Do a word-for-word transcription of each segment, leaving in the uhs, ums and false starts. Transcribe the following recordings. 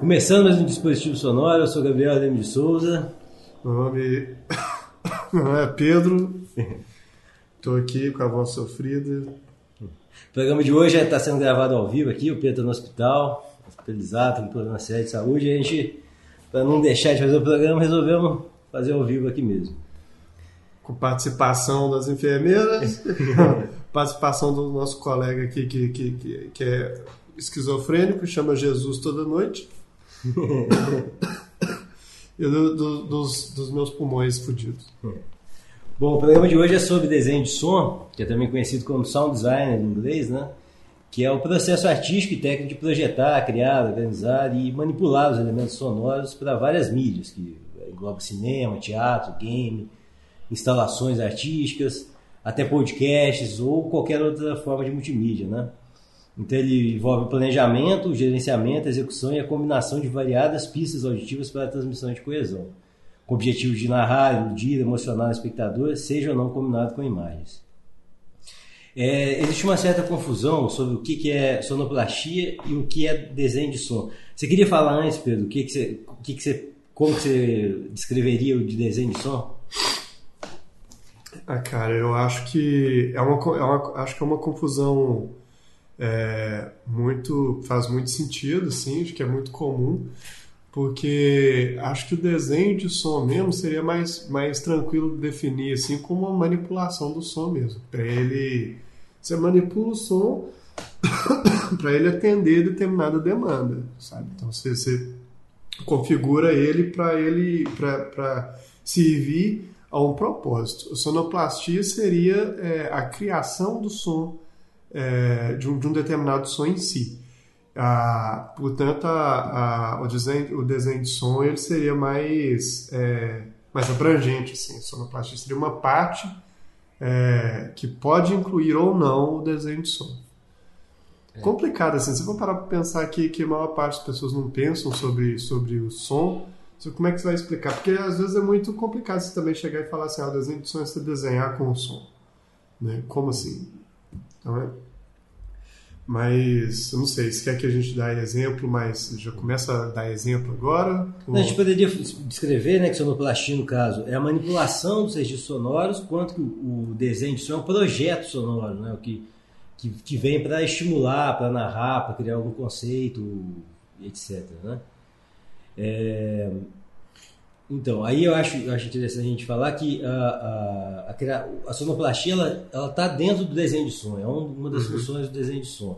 Começando mais um Dispositivo Sonoro, eu sou Gabriel Ademir de Souza. Meu nome, meu nome é Pedro, estou aqui com a voz sofrida. O programa de hoje está sendo gravado ao vivo aqui, o Pedro está no hospital, hospitalizado, tem um problema sério de saúde, e a gente, para não deixar de fazer o programa, resolvemos fazer ao vivo aqui mesmo. Com participação das enfermeiras, participação do nosso colega aqui que, que, que, que é esquizofrênico, chama Jesus toda noite. E do, do, dos, dos meus pulmões fodidos. Bom, o programa de hoje é sobre desenho de som, que é também conhecido como sound design em inglês, né? Que é o processo artístico e técnico de projetar, criar, organizar e manipular os elementos sonoros para várias mídias, que engloba cinema, teatro, game, instalações artísticas, até podcasts ou qualquer outra forma de multimídia, né? Então ele envolve o planejamento, o gerenciamento, a execução e a combinação de variadas pistas auditivas para a transmissão de coesão, com o objetivo de narrar, iludir, emocionar o espectador, seja ou não combinado com imagens. É, existe uma certa confusão sobre o que, que é sonoplastia e o que é desenho de som. Você queria falar antes, Pedro, o que, que você, o que, que você, como que você descreveria o de desenho de som? Ah, cara, eu acho que é uma, é uma, acho que é uma confusão é, muito, faz muito sentido, assim, acho que é muito comum, porque acho que o desenho de som mesmo seria mais, mais tranquilo de definir, assim, como uma manipulação do som mesmo. Para ele, você manipula o som para ele atender determinada demanda, sabe? Então você, você configura ele para ele, para servir a um propósito. A sonoplastia seria é, a criação do som, é, de, um, de um determinado som em si. Ah, portanto, a, a, o, desenho, o desenho de som ele seria mais, é, mais abrangente. Assim. A sonoplastia seria uma parte é, que pode incluir ou não o desenho de som. É. Complicado, assim. Se você for parar para pensar que, que a maior parte das pessoas não pensam sobre, sobre o som, como é que você vai explicar? Porque às vezes é muito complicado você também chegar e falar assim, ah, o desenho de som é você desenhar com o som. Né? Como assim? Então, é... Mas, eu não sei, se quer que a gente dê exemplo, mas já começa a dar exemplo agora? Ou... A gente poderia descrever, né, que sonoplastia, no caso, é a manipulação dos registros sonoros, quanto que o desenho de som é um projeto sonoro, né, o que, que, que vem para estimular, para narrar, para criar algum conceito, etcétera, né? É... Então, aí eu acho, eu acho interessante a gente falar que a, a, a, a sonoplastia ela está dentro do desenho de som, é uma das uhum. funções do desenho de som.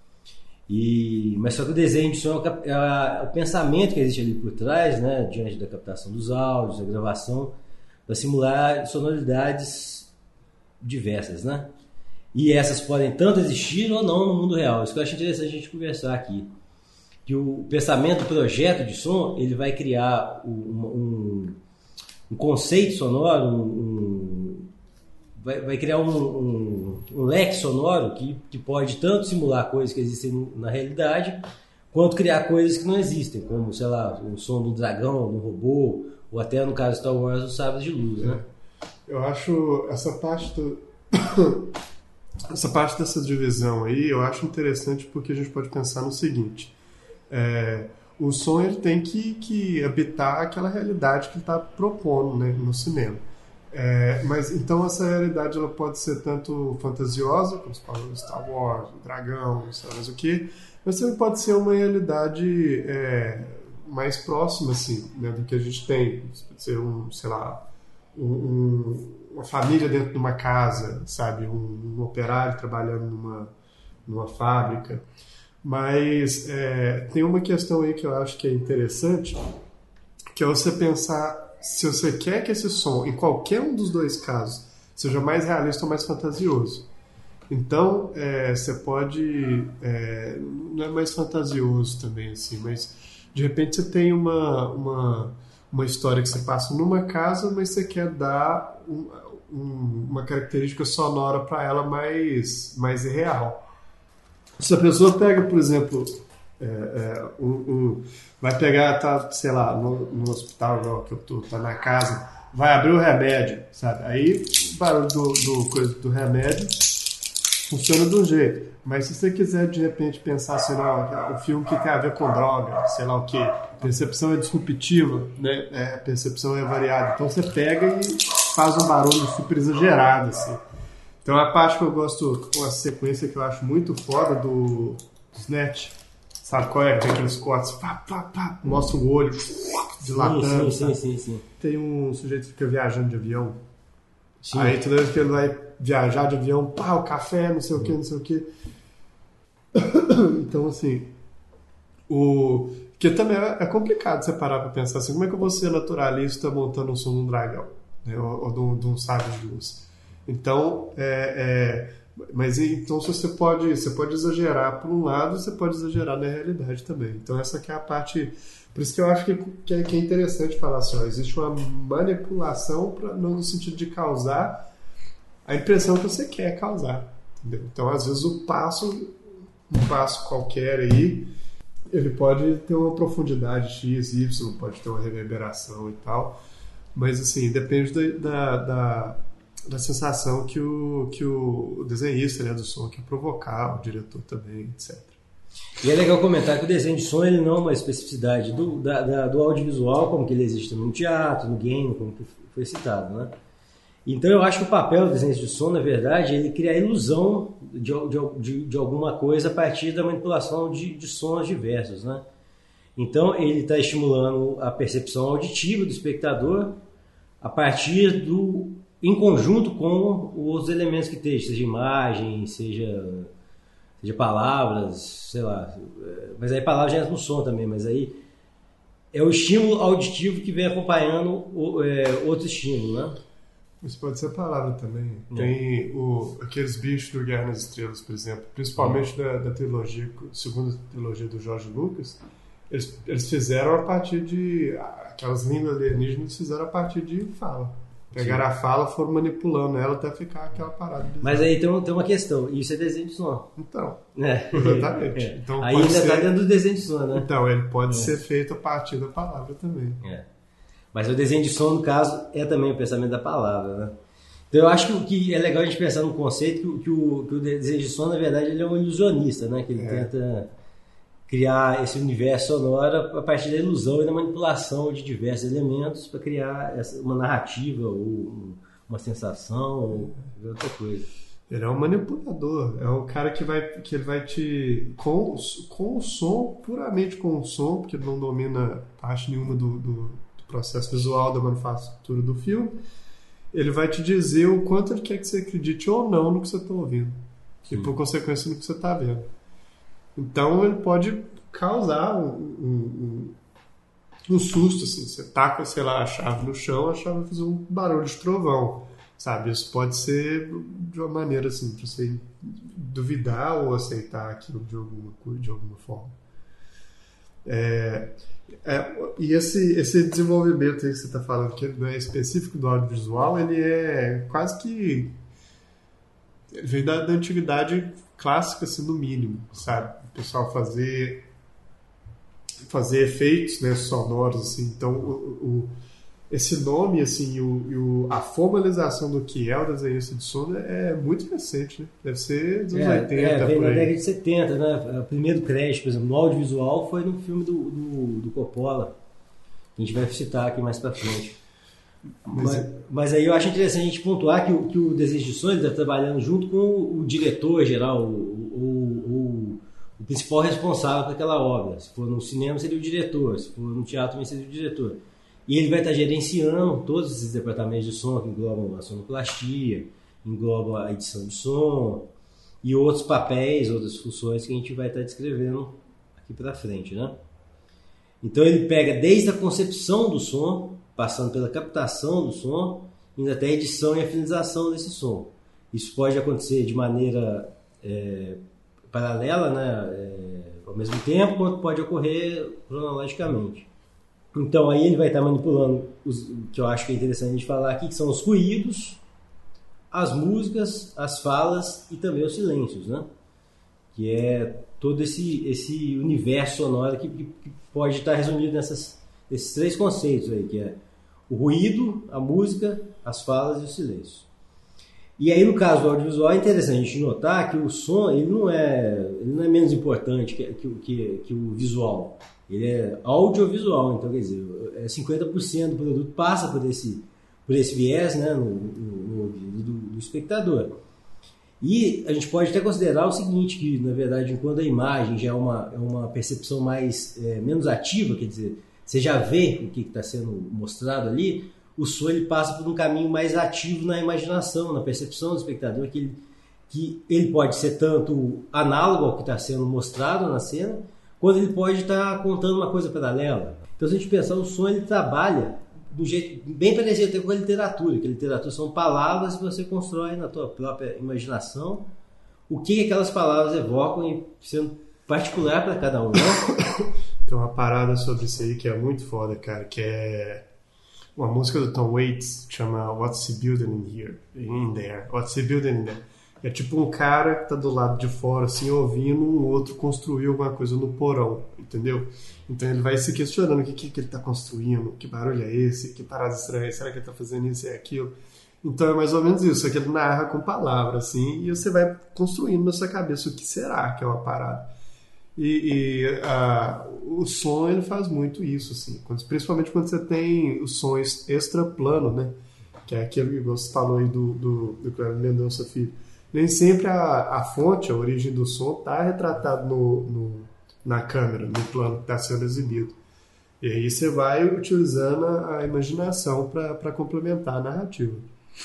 E, mas só que o desenho de som é, a, é o pensamento que existe ali por trás, né, diante da captação dos áudios, da gravação, para simular sonoridades diversas, né? E essas podem tanto existir ou não no mundo real. Isso que eu acho interessante a gente conversar aqui. Que o pensamento do projeto de som ele vai criar um, um, um conceito sonoro, um, um, vai, vai criar um, um, um leque sonoro que, que pode tanto simular coisas que existem na realidade, quanto criar coisas que não existem, como, sei lá, o som do dragão, do robô, ou até, no caso de Star Wars, os sabres de luz. Né? Eu acho essa parte do... essa parte dessa divisão aí, eu acho interessante porque a gente pode pensar no seguinte... É, o som ele tem que, que habitar aquela realidade que ele está propondo, né, no cinema. É, mas então essa realidade ela pode ser tanto fantasiosa, como se fala no Star Wars, o dragão, não sei mais o que, mas também pode ser uma realidade é, mais próxima assim, né, do que a gente tem. Pode ser um, sei lá, um, um, uma família dentro de uma casa, sabe, um, um operário trabalhando numa, numa fábrica. Mas é, tem uma questão aí que eu acho que é interessante, que é você pensar se você quer que esse som, em qualquer um dos dois casos, seja mais realista ou mais fantasioso. Então, é, você pode... É, não é mais fantasioso também, assim, mas de repente você tem uma, uma, uma história que você passa numa casa, mas você quer dar um, um, uma característica sonora para ela mais, mais real. Se a pessoa pega, por exemplo, é, é, um, um, vai pegar, tá, sei lá, no, no hospital igual que eu tô, tá na casa, vai abrir o remédio, sabe? Aí o barulho do, do, coisa, do remédio funciona de um jeito. Mas se você quiser, de repente, pensar assim, não, o filme que tem a ver com droga, sei lá o quê, percepção é disruptiva, né? É, a percepção é variada. Então você pega e faz um barulho super exagerado, assim. Então a parte que eu gosto, uma sequência que eu acho muito foda do Snatch, sabe qual é? Tem aqueles cortes, pá, pá, pá, mostra o olho dilatando. Sim, sim, sim, sim. Tem um sujeito que fica viajando de avião. Sim. Aí toda vez que ele vai viajar de avião, pá, o café, não sei o que, não sei o que. Então, assim, o... que também é complicado você parar pra pensar assim, como é que eu vou ser naturalista montando um som de um dragão, né? Ou, ou de, um, de um sábio de luz. Então, é, é... mas então se você pode, você pode exagerar por um lado, você pode exagerar na realidade também. Então essa que é a parte, por isso que eu acho que, que, é, que é interessante falar assim, ó, existe uma manipulação pra, no sentido de causar a impressão que você quer causar, entendeu? Então às vezes o passo um passo qualquer aí, ele pode ter uma profundidade X, Y, pode ter uma reverberação e tal, mas assim, depende da, da, da, da sensação que o, que o desenhista, né, do som quer provocar, o diretor também, etcétera. E é legal comentar que o desenho de som ele não é uma especificidade do, da, da, do audiovisual, como que ele existe no teatro, no game, como que foi citado, né? Então eu acho que o papel do desenho de som, na verdade, ele cria a ilusão de, de, de alguma coisa a partir da manipulação de, de sons diversos, né? Então ele está estimulando a percepção auditiva do espectador a partir do, em conjunto com os elementos que esteja, seja imagem, seja, seja palavras, sei lá, mas aí palavras já entra no som também, mas aí é o estímulo auditivo que vem acompanhando o, é, outro estímulo, né? Isso pode ser palavra também. Não. Tem o, aqueles bichos do Guerra nas Estrelas, por exemplo, principalmente da, da trilogia, segunda trilogia do George Lucas, eles, eles fizeram a partir de... aquelas línguas alienígenas fizeram a partir de fala. Pegaram Sim. a fala, foram manipulando ela até ficar aquela parada. Bizarra. Mas aí tem, tem uma questão, isso é desenho de som. Então, é. exatamente. É. Então, aí ainda está ser... dentro do desenho de som, né? Então, ele pode é. ser feito a partir da palavra também. É. Mas o desenho de som, no caso, é também o pensamento da palavra, né? Então eu acho que, que é legal a gente pensar no conceito que, que, o, que o desenho de som, na verdade, ele é um ilusionista, né? Que ele é. tenta criar esse universo sonoro a partir da ilusão e da manipulação de diversos elementos para criar essa, uma narrativa ou uma sensação ou outra coisa. Ele é um manipulador, é um cara que vai, que ele vai te... Com, com o som, puramente com o som, porque ele não domina parte nenhuma do, do, do processo visual da manufatura do filme, ele vai te dizer o quanto ele quer que você acredite ou não no que você está ouvindo. Sim. E por consequência no que você está vendo. Então ele pode causar um, um, um, um susto, assim. Você taca, sei lá, a chave no chão, a chave vai fazer um barulho de trovão. Sabe? Isso pode ser de uma maneira assim, para você duvidar ou aceitar aquilo de alguma, de alguma forma. É, é, e esse, esse desenvolvimento aí que você está falando, que não é específico do audiovisual, ele é quase que... Ele vem da, da antiguidade clássica, assim, no mínimo, sabe? O pessoal fazer, fazer efeitos, né, sonoros, assim. Então, o, o, esse nome, assim, o, e o, a formalização do que é o desenhista de som é muito recente, né? Deve ser dos anos é, oitenta, é, vem por na aí. década de setenta, né? O primeiro crédito, por exemplo, no audiovisual foi no filme do, do, do Coppola. A gente vai citar aqui mais pra frente. Mas, mas, mas aí eu acho interessante a gente pontuar que o, que o desenho de som está trabalhando junto com o, o diretor geral, o, o, o, o principal responsável por aquela obra. Se for no cinema, seria o diretor. Se for no teatro, também seria o diretor. E ele vai estar gerenciando todos esses departamentos de som, que englobam a sonoplastia, englobam a edição de som e outros papéis, outras funções que a gente vai estar descrevendo aqui para frente, né? Então ele pega desde a concepção do som, passando pela captação do som, indo até a edição e a finalização desse som. Isso pode acontecer de maneira é, paralela, né, é, ao mesmo tempo, quanto pode ocorrer cronologicamente. Então aí ele vai estar manipulando, os, o que eu acho que é interessante a gente falar aqui, que são os ruídos, as músicas, as falas e também os silêncios, né? Que é todo esse, esse universo sonoro que, que pode estar resumido nessas, nesses três conceitos aí, que é o ruído, a música, as falas e o silêncio. E aí, no caso do audiovisual, é interessante a gente notar que o som ele não é, ele não é menos importante que, que, que, que o visual. Ele é audiovisual, então, quer dizer, é cinquenta por cento do produto passa por esse, por esse viés, né, no, no, no ouvido do, do espectador. E a gente pode até considerar o seguinte, que, na verdade, enquanto a imagem já é uma, é uma percepção mais, é, menos ativa, quer dizer, você já vê o que está sendo mostrado ali, o som ele passa por um caminho mais ativo na imaginação, na percepção do espectador, que ele, que ele pode ser tanto análogo ao que está sendo mostrado na cena, quando ele pode estar contando uma coisa paralela. Então, se a gente pensar, o som ele trabalha do jeito bem parecido até com a literatura, que a literatura são palavras que você constrói na tua própria imaginação, o que aquelas palavras evocam, sendo particular para cada um. Tem uma parada sobre isso aí que é muito foda, cara, que é uma música do Tom Waits, que chama What's He Building in Here? In There. What's He Building in There? É tipo um cara que tá do lado de fora, assim, ouvindo um outro construir alguma coisa no porão, entendeu? Então ele vai se questionando o que, que, que ele tá construindo, que barulho é esse, que parada estranha, será que ele tá fazendo isso e aquilo? Então é mais ou menos isso, é que ele narra com palavras, assim, e você vai construindo na sua cabeça o que será que é uma parada. E, e a, o som, ele faz muito isso, assim, quando, principalmente quando você tem os sons extraplano, né? Que é aquele que você falou aí do, do, do Cleber Mendonça Filho. Nem sempre a, a fonte, a origem do som, está retratada no, no, na câmera, no plano que está sendo exibido. E aí você vai utilizando a, a imaginação para complementar a narrativa.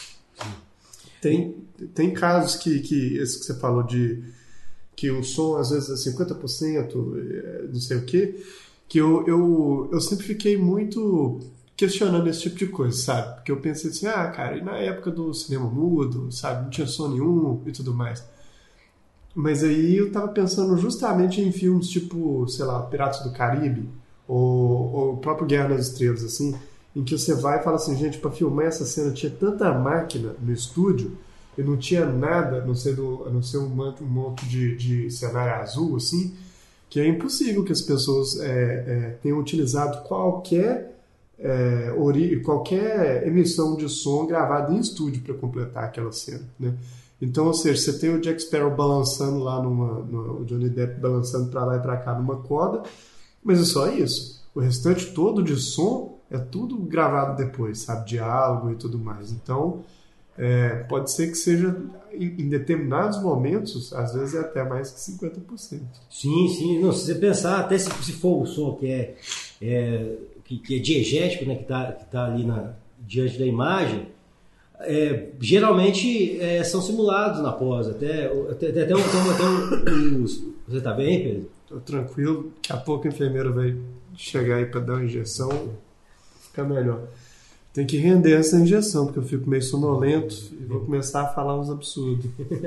Tem, tem casos que, que, esse que você falou de que o som às vezes é cinquenta por cento, não sei o quê, que eu, eu, eu sempre fiquei muito questionando esse tipo de coisa, sabe? Porque eu pensei assim, ah, cara, e na época do cinema mudo, sabe? Não tinha som nenhum e tudo mais. Mas aí eu tava pensando justamente em filmes tipo, sei lá, Piratas do Caribe, ou, ou o próprio Guerra nas Estrelas, assim, em que você vai e fala assim, gente, pra filmar essa cena tinha tanta máquina no estúdio e não tinha nada, a não ser, do, a não ser um, um monte de, de cenário azul, assim, que é impossível que as pessoas é, é, tenham utilizado qualquer É, ori- qualquer emissão de som gravada em estúdio para completar aquela cena, né? Então, ou seja, você tem o Jack Sparrow balançando lá, numa, no, o Johnny Depp balançando para lá e para cá numa corda, mas é só isso. O restante todo de som é tudo gravado depois, sabe? Diálogo e tudo mais. Então, é, pode ser que seja, em, em determinados momentos, às vezes é até mais que cinquenta por cento. Sim, sim. Não, se você pensar, até se, se for o som que é... é... que, que é diegético, né, que está que tá ali na, diante da imagem, é, geralmente é, são simulados na pós. Até, até, até, um, até um, os, você está bem, Pedro? Estou tranquilo, daqui a pouco a enfermeira vai chegar aí para dar uma injeção, fica melhor. Tem que render essa injeção, porque eu fico meio sonolento e vou começar a falar uns absurdos.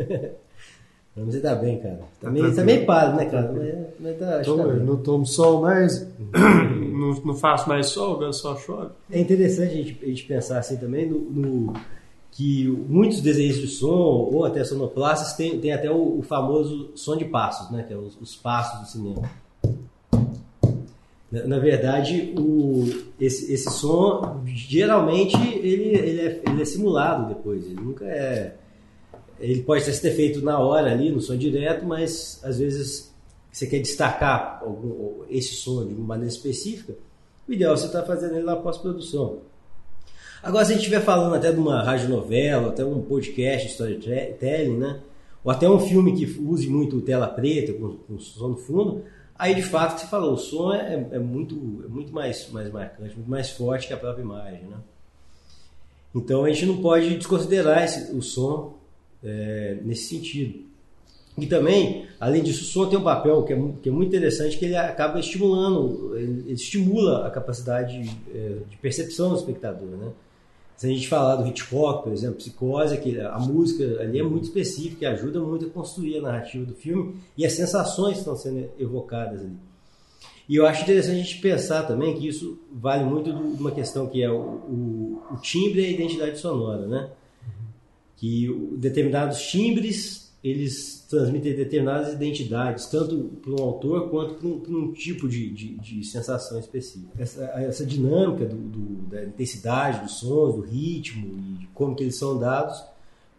Mas você tá bem, cara. Tá, tá, meio, tá meio pálido, né, cara? Mas, mas tá, acho Tomo, que tá bem. Não tomo sol mais, não, não faço mais sol, eu só chove. É interessante a gente, a gente pensar assim também no, no que muitos desenhos de som, ou até sonoplastas, tem, tem até o, o famoso som de passos, né? Que é os, os passos do cinema. Na, na verdade, o, esse, esse som, geralmente, ele, ele, é, ele é simulado depois. Ele nunca é... Ele pode ter feito na hora ali, no som direto, mas às vezes você quer destacar algum, esse som de uma maneira específica, o ideal é você estar fazendo ele na pós-produção. Agora, se a gente estiver falando até de uma radionovela, até um podcast, storytelling, né? Ou até um filme que use muito tela preta, com, com som no fundo, aí de fato, você falou, o som é, é, muito, é muito mais, mais marcante, muito mais forte que a própria imagem, né? Então a gente não pode desconsiderar esse, o som é, nesse sentido. E também, além disso, o som tem um papel que é, que é muito interessante, que ele acaba estimulando, ele, ele estimula a capacidade é, de percepção do espectador, né? Se a gente falar do Hitchcock, por exemplo, Psicose, que a música ali é muito específica e ajuda muito a construir a narrativa do filme e as sensações que estão sendo evocadas ali. E eu acho interessante a gente pensar também que isso vale muito de uma questão que é o, o, o timbre e a identidade sonora, né? Que determinados timbres, eles transmitem determinadas identidades, tanto para um autor quanto para um, para um tipo de, de, de sensação específica. Essa, essa dinâmica do, do, da intensidade dos sons, do ritmo e de como que eles são dados,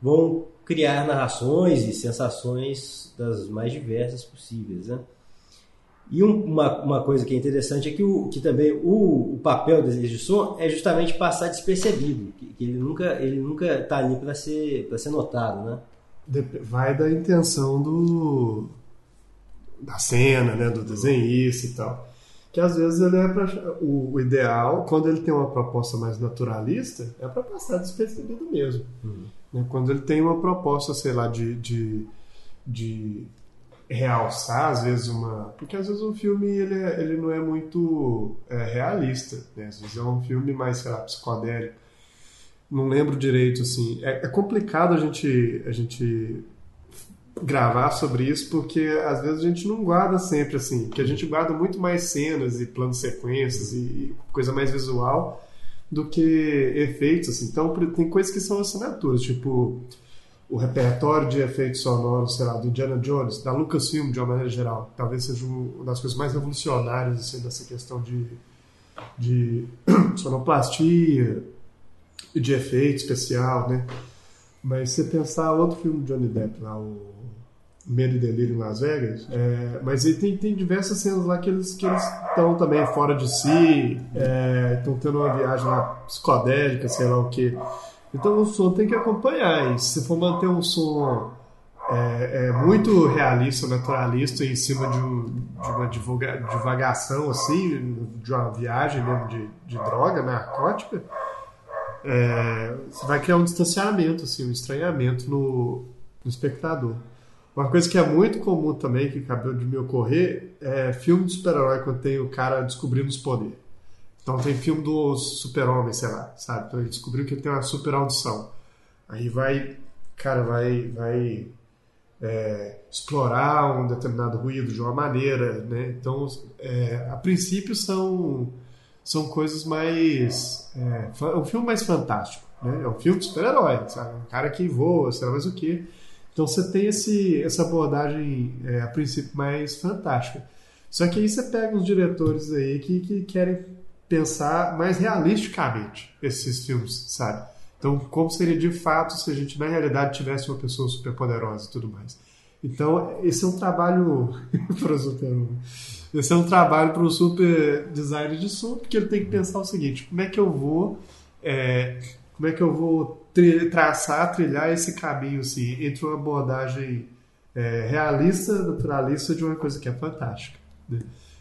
vão criar narrações e sensações das mais diversas possíveis, né? E um, uma, uma coisa que é interessante é que, o, que também o, o papel do desenho de som é justamente passar despercebido, que, que ele nunca ele nunca está ali para ser, para ser notado, né? Vai da intenção do da cena, né, do desenhista e tal. Que às vezes ele é pra, o, o ideal, quando ele tem uma proposta mais naturalista, é para passar despercebido mesmo. Uhum. Né? Quando ele tem uma proposta, sei lá, de, de, de realçar, às vezes, uma... Porque às vezes um filme ele, é, ele não é muito é, realista, né? Às vezes é um filme mais, sei lá, psicodélico. Não lembro direito, assim. É, é complicado a gente, a gente gravar sobre isso, porque às vezes a gente não guarda sempre, assim. Porque a gente guarda muito mais cenas e planos sequências e, e coisa mais visual do que efeitos, assim. Então tem coisas que são assinaturas, tipo o repertório de efeitos sonoros, sei lá, do Indiana Jones, da Lucasfilm, de uma maneira geral. Talvez seja uma das coisas mais revolucionárias, assim, dessa questão de, de sonoplastia e de efeito especial, né? Mas se você pensar outro filme do Johnny Depp, lá, o Medo e Delírio em Las Vegas, é, mas aí tem, tem diversas cenas lá que eles que eles estão também fora de si, estão é, tendo uma viagem lá psicodélica, sei lá o que. Então o som tem que acompanhar. E se for manter um som é, é, muito realista, naturalista, em cima de, um, de uma divulga, divagação, assim, de uma viagem mesmo de, de droga narcótica, é, você vai criar um distanciamento, assim, um estranhamento no, no espectador. Uma coisa que é muito comum também, que acabou de me ocorrer, é filme de super-herói quando tem o cara descobrindo os poderes. Então tem filme do super-homem, sei lá, sabe? Então ele descobriu que ele tem uma super audição. Aí vai, cara, vai, vai é, explorar um determinado ruído de uma maneira, né? Então, é, a princípio são, são coisas mais... É, é um filme mais fantástico, né? É um filme de super-herói, sabe? Um cara que voa, sei lá mais o quê. Então você tem esse, essa abordagem, é, a princípio, mais fantástica. Só que aí você pega uns diretores aí que, que querem pensar mais realisticamente esses filmes, sabe? Então, como seria de fato se a gente, na realidade, tivesse uma pessoa super poderosa e tudo mais. Então, esse é um trabalho para o super... Esse é um trabalho para o super designer de som, porque ele tem que pensar o seguinte: como é que eu vou... É, como é que eu vou traçar, trilhar esse caminho assim, entre uma abordagem é, realista, naturalista de uma coisa que é fantástica, né?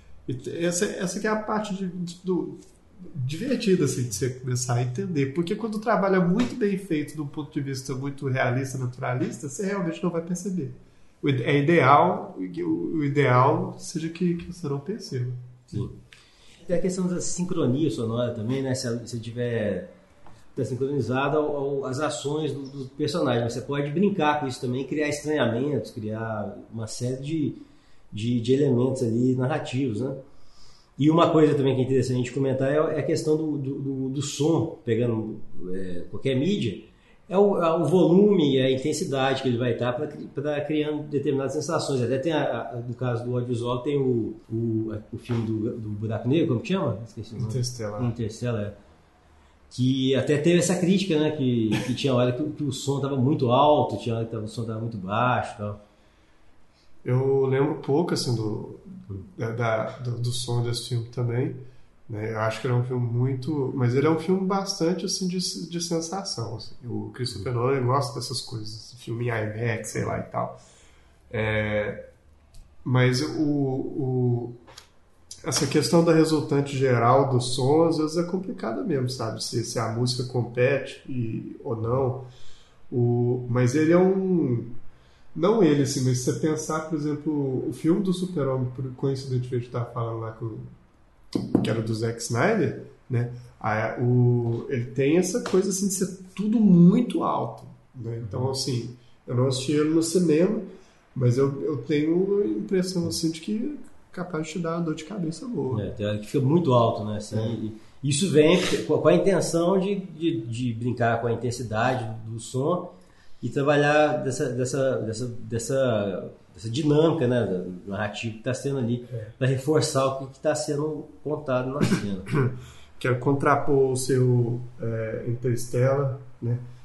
E essa, essa que é a parte de, de, do, divertida assim, de você começar a entender, porque quando o trabalho é muito bem feito de um ponto de vista muito realista, naturalista, você realmente não vai perceber. É ideal, o ideal seja que, que você não perceba. Sim. Tem a questão da sincronia sonora também, né? Se você tiver... está sincronizado ao, ao, às ações do, do personagem. Você pode brincar com isso também, criar estranhamentos, criar uma série de, de, de elementos ali narrativos, né? E uma coisa também que é interessante a gente comentar é a questão do, do, do, do som, pegando é, qualquer mídia, é o, é o volume e a intensidade que ele vai estar para criando determinadas sensações. Até tem, a, a, no caso do audiovisual, tem o, o, o filme do, do Buraco Negro, como que chama? Esqueci o nome. Interstellar. Interstellar. Que até teve essa crítica, né? Que, que tinha hora que, que o som estava muito alto, tinha hora que o som estava muito baixo e tal. Eu lembro pouco, assim, do, da, do, do som desse filme também, né? Eu acho que ele é um filme muito... Mas ele é um filme bastante, assim, de, de sensação, assim. O Christopher Nolan gosta dessas coisas, filme em IMAX, sei lá e tal. É, mas o... o essa questão da resultante geral do som, às vezes é complicada mesmo, sabe? Se, se a música compete e, ou não. O, mas ele é um... Não ele, assim, mas se você pensar, por exemplo, o filme do Super-Homem, coincidentemente, a gente estava falando lá com, que era do Zack Snyder, né? A, o, ele tem essa coisa, assim, de ser tudo muito alto, né? Então, assim, eu não assisti ele no cinema, mas eu, eu tenho a impressão, assim, de que capaz de te dar uma dor de cabeça boa. É, tem hora que fica muito alto, né? Assim, é. Isso vem com a intenção de, de, de brincar com a intensidade do som e trabalhar dessa, dessa, dessa, dessa, dessa dinâmica, né, narrativa que está sendo ali, é. Para reforçar o que está sendo contado na cena. Quero contrapor o seu é, Interstellar, né?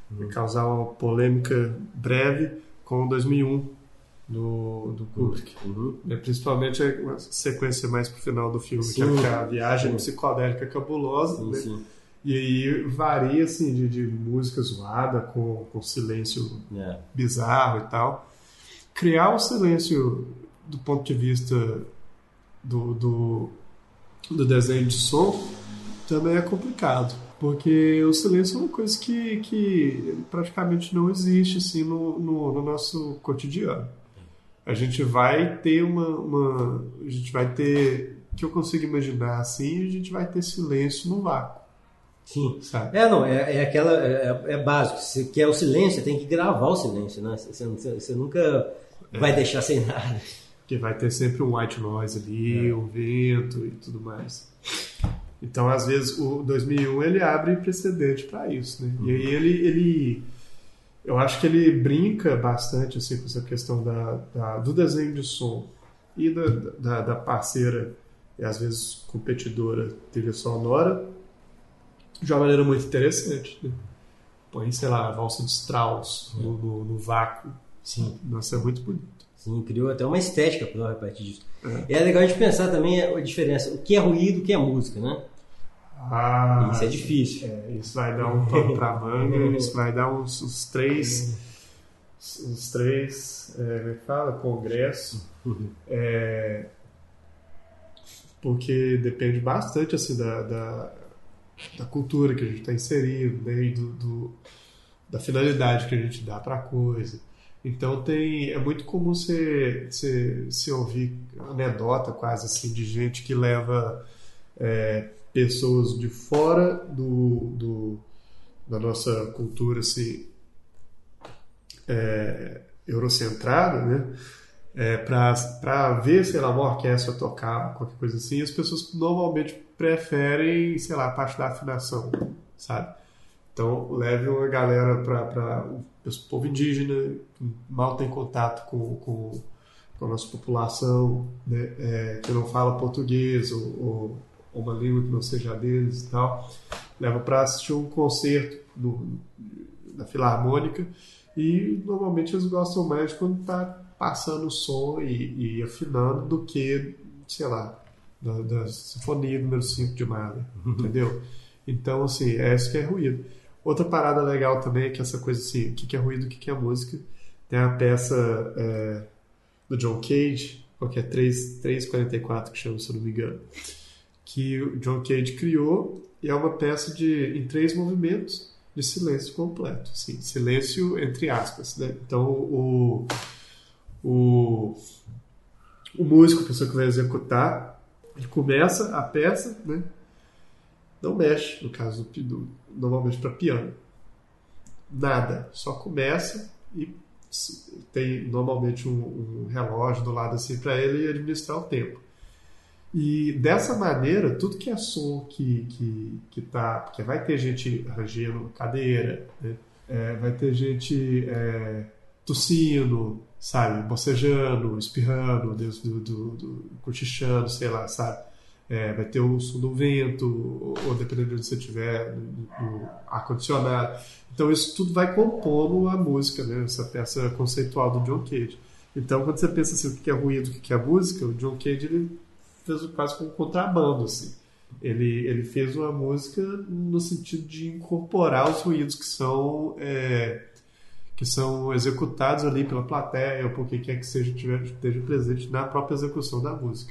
uhum. causar uma polêmica breve com dois mil e um do, do Kubrick. Uhum. É, principalmente a sequência mais pro final do filme, sim. que é a viagem sim. psicodélica cabulosa, sim, né? Sim. E aí varia assim, de, de música zoada com, com silêncio yeah. bizarro e tal. Criar o silêncio do ponto de vista do, do, do desenho de som também é complicado, porque o silêncio é uma coisa que, que praticamente não existe assim, no, no, no nosso cotidiano. A gente vai ter uma, uma a gente vai ter, que eu consigo imaginar assim, a gente vai ter silêncio no vácuo. Sim, sabe? É, não, é, é aquela, é, é básico, se quer o silêncio, você tem que gravar o silêncio, né? Você, você, você nunca é. vai deixar sem nada. Porque vai ter sempre um white noise ali, é. um vento e tudo mais. Então, às vezes, o dois mil e um ele abre precedente para isso, né? Uhum. E aí ele, ele, eu acho que ele brinca bastante assim, com essa questão da, da, do desenho de som e da, da, da parceira e às vezes competidora trilha sonora de uma maneira muito interessante, né? Põe, sei lá, a valsa de Strauss é. no, no, no vácuo. Sim. Nossa, é muito bonito. Sim, criou até uma estética própria a partir disso. É. E é legal a gente pensar também a diferença, o que é ruído, o que é música, né? Ah, isso é difícil. É, isso vai dar um pano pra manga, isso vai dar uns, uns três, uns três, é, como é que fala? Congresso. Uhum. É, porque depende bastante, assim, da, da, da cultura que a gente está inserido, né? E do, do, da finalidade que a gente dá pra coisa. Então tem, é muito comum você, você, você ouvir anedota quase assim de gente que leva é, pessoas de fora do, do, da nossa cultura assim, é, eurocentrada, né? É, para ver, sei lá, uma orquestra tocar, qualquer coisa assim, as pessoas normalmente preferem, sei lá, a parte da afinação, sabe? Então, leve uma galera para o povo indígena, que mal tem contato com, com, com a nossa população, né? É, que não fala português ou, ou, ou uma língua que não seja deles e tal. Leva para assistir um concerto do, da Filarmônica e, normalmente, eles gostam mais de quando está passando o som e, e afinando do que, sei lá, da, da Sinfonia número cinco de Mahler, entendeu? Então, assim, é isso que é ruído. Outra parada legal também é que essa coisa assim, o que é ruído, o que é música. Tem a peça é, do John Cage, que é três e quarenta e quatro, que chama, se eu não me engano, que o John Cage criou, e é uma peça de, em três movimentos de silêncio completo. Assim, silêncio entre aspas, né? Então, o, o, o músico, a pessoa que vai executar, ele começa a peça, né? Não mexe, no caso do, do normalmente para piano. Nada. Só começa e tem normalmente um, um relógio do lado assim para ele administrar o tempo. E dessa maneira, tudo que é som que, que, que tá... Porque vai ter gente rangendo cadeira, né? É, vai ter gente é, tossindo, sabe? Bocejando, espirrando, Deus, do, do, do, cochichando, sei lá, sabe? É, vai ter o som do vento, ou, ou dependendo de onde você estiver, no ar-condicionado. Então isso tudo vai compondo a música, né? Essa peça conceitual do John Cage. Então quando você pensa assim, o que é ruído, o que é música, o John Cage ele fez quase como um contrabando. Assim. Ele, ele fez uma música no sentido de incorporar os ruídos que são, é, que são executados ali pela plateia, ou por quem quer que seja, tiver, esteja presente na própria execução da música.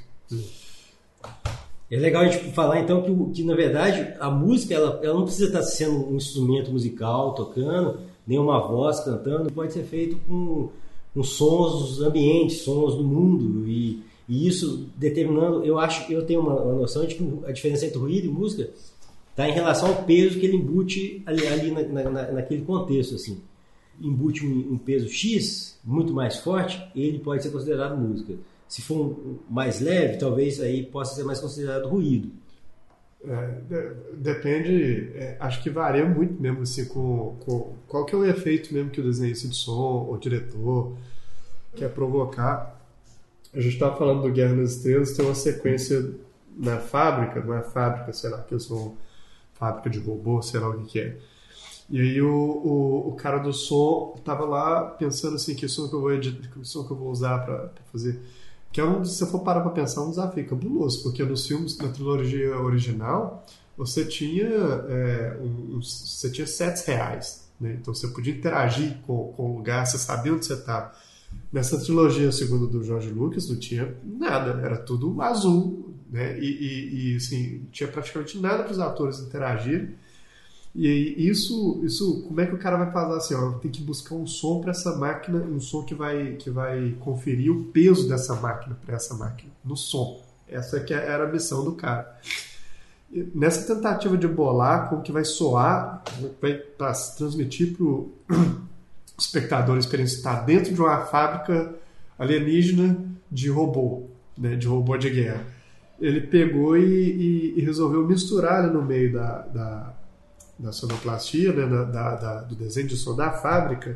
É legal a gente falar então que, que na verdade a música ela, ela não precisa estar sendo um instrumento musical tocando, nem uma voz cantando, pode ser feito com, com sons dos ambientes, sons do mundo e, e isso determinando, eu acho, eu tenho uma, uma noção de que a diferença entre ruído e música está em relação ao peso que ele embute ali, ali na, na, naquele contexto assim. Embute um, um peso X muito mais forte, ele pode ser considerado música. Se for um mais leve, talvez aí possa ser mais considerado ruído. É, depende, é, acho que varia muito mesmo assim, com, com qual que é o efeito mesmo que o desenhista de som, o diretor quer provocar. A gente estava falando do Guerra nas Estrelas, tem uma sequência na fábrica, não é fábrica, sei lá, que eu sou fábrica de robô, sei lá o que que é. E aí o, o, o cara do som tava lá pensando assim, que som que eu vou editar, que som que eu vou usar para fazer. Que é um, se você for parar para pensar, um desafio cabuloso, porque nos filmes, na trilogia original, você tinha, é, um, um, você tinha sets reais, né? Então você podia interagir com, com o lugar, você sabia onde você estava. Nessa trilogia, segundo do George Lucas, não tinha nada, era tudo azul, né? E, e, e assim, não tinha praticamente nada para os atores interagirem. E aí, isso, isso, como é que o cara vai fazer assim, ó, tem que buscar um som para essa máquina, um som que vai, que vai conferir o peso dessa máquina para essa máquina, no som. Essa que era a missão do cara. E nessa tentativa de bolar como que vai soar, vai para transmitir para o espectador a experiência estar dentro de uma fábrica alienígena de robô, né, de robô de guerra. Ele pegou e, e, e resolveu misturar ali no meio da, da da sonoplastia, né, da, da, da, do desenho de som da fábrica,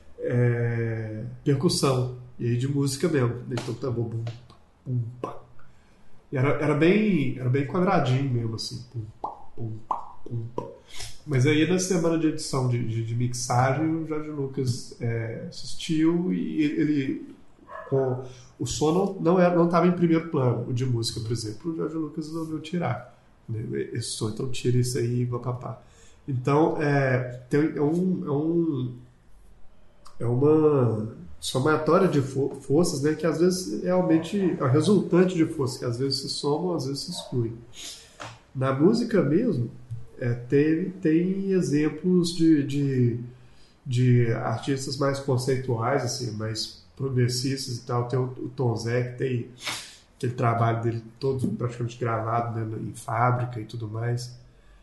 é, percussão, e aí de música mesmo. Então, tambor, bum, bum, pá. E era, era, bem, era bem quadradinho mesmo, assim. Pum, pum, pum, pum. Mas aí, na semana de edição de, de, de mixagem, o George Lucas é, assistiu e ele... Com, o som não não era, não estava em primeiro plano, o de música, por exemplo. O George Lucas resolveu tirar, né, esse som, então tira isso aí e papapá. Então, é, tem, é, um, é, um, é uma somatória de for, forças, né, que às vezes realmente é o resultante de forças, que às vezes se somam, às vezes se excluem. Na música mesmo, é, tem, tem exemplos de, de, de artistas mais conceituais, assim, mais progressistas e tal. Tem o, o Tom Zé, que tem aquele trabalho dele todo praticamente gravado, né, em fábrica e tudo mais.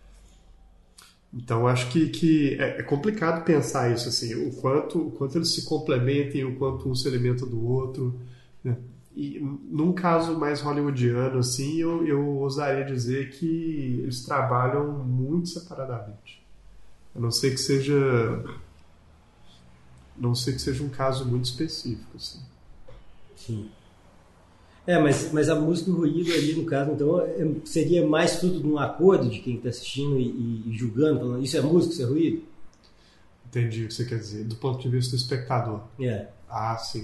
Então, acho que, que é complicado pensar isso, assim, o quanto, o quanto eles se complementem, o quanto um se alimenta do outro, né? E num caso mais hollywoodiano, assim, eu, eu ousaria dizer que eles trabalham muito separadamente. A não ser que seja, a não ser que seja um caso muito específico, assim. Sim. É, mas, mas a música e o ruído ali, no caso, então, seria mais fruto de um acordo de quem está assistindo e, e julgando, falando, isso é música, isso é ruído? Entendi o que você quer dizer, do ponto de vista do espectador. É. Ah, sim.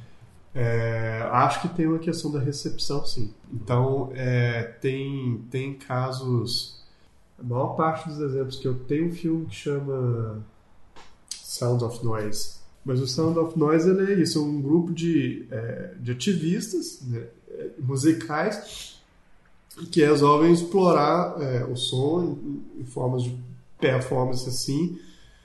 É, acho que tem uma questão da recepção, sim. Então, é, tem, tem casos... A maior parte dos exemplos que eu tenho, um filme que chama Sound of Noise. Mas o Sound of Noise, ele é isso, é um grupo de, é, de ativistas, né, musicais que resolvem explorar é, o som em, em formas de performance assim,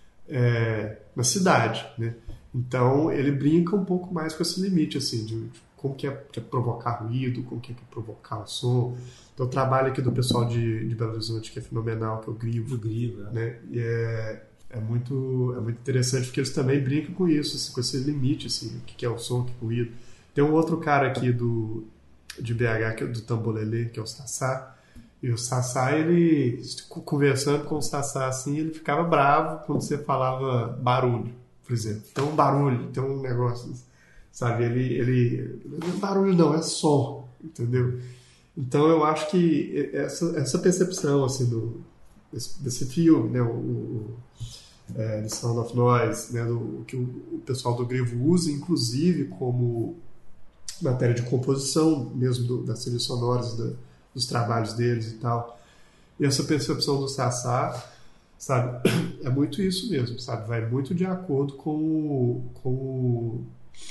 é, na cidade, né? Então ele brinca um pouco mais com esse limite assim, de, de como que é, que é provocar ruído, como que é, que é provocar o som. Então o trabalho aqui do pessoal de, de Belo Horizonte, que é fenomenal, que é o Grivo, o Grivo, é. Né? E é É muito, é muito interessante porque eles também brincam com isso, assim, com esse limite, assim, o que é o som, o que é o ruído. Tem um outro cara aqui do, de B H, que é do Tambolelê, que é o Sassá, e o Sassá, ele, conversando com o Sassá, assim, ele ficava bravo quando você falava barulho, por exemplo. Tem um barulho, tem um negócio, sabe? Ele, ele não é barulho não, é som, entendeu? Então eu acho que essa, essa percepção, assim, do, desse, desse filme, né, o, o É, The Sound of Noise, né, do, que o, o pessoal do Grivo usa, inclusive, como matéria de composição mesmo do, das trilhas sonoras, da, dos trabalhos deles e tal. E essa percepção do Sassá, sabe, é muito isso mesmo, sabe, vai muito de acordo com, com,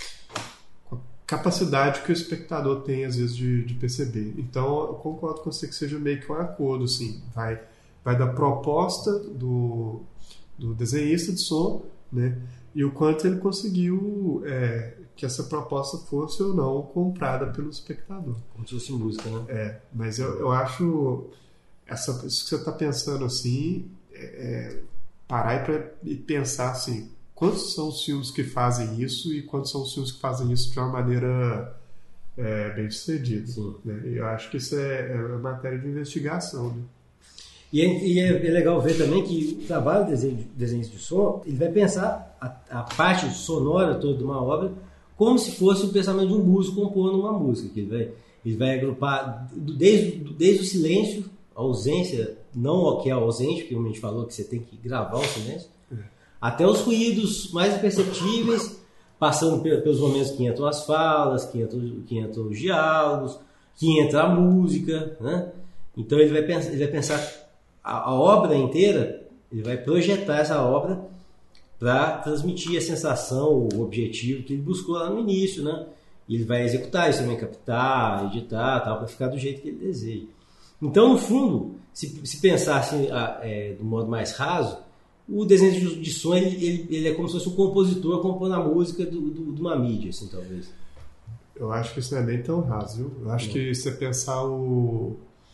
com a capacidade que o espectador tem, às vezes, de, de perceber. Então, eu concordo com você que seja meio que um acordo, assim, vai, vai da proposta do do desenhista de som, né? E o quanto ele conseguiu é, que essa proposta fosse ou não comprada pelo espectador. Como se fosse música, né? É, mas eu, eu acho essa, isso que você está pensando assim, é, é, parar e, pra, e pensar assim, quantos são os filmes que fazem isso e quantos são os filmes que fazem isso de uma maneira é, bem sucedida. Né? Eu acho que isso é, é uma matéria de investigação, né? E, é, e é, é legal ver também que o trabalho de desenho, desenho de som, ele vai pensar a, a parte sonora toda de uma obra como se fosse o pensamento de um músico compondo uma música. Que ele, vai, ele vai agrupar desde, desde o silêncio, a ausência, não o que é ausente, porque como a gente falou que você tem que gravar o silêncio, Até os ruídos mais imperceptíveis, passando pelos momentos que entram as falas, que entram, que entram os diálogos, que entra a música, né? Então ele vai pensar, ele vai pensar a, a obra inteira, ele vai projetar essa obra para transmitir a sensação, o objetivo que ele buscou lá no início, né? E ele vai executar isso também, captar, editar, tal, para ficar do jeito que ele deseja. Então, no fundo, se, se pensar assim, é, do modo mais raso, o desenho de, de som ele, ele, ele é como se fosse um compositor compondo a música do, do, de uma mídia, assim, talvez. Eu acho que isso não é nem tão raso, viu? Eu acho é. que se você pensar o,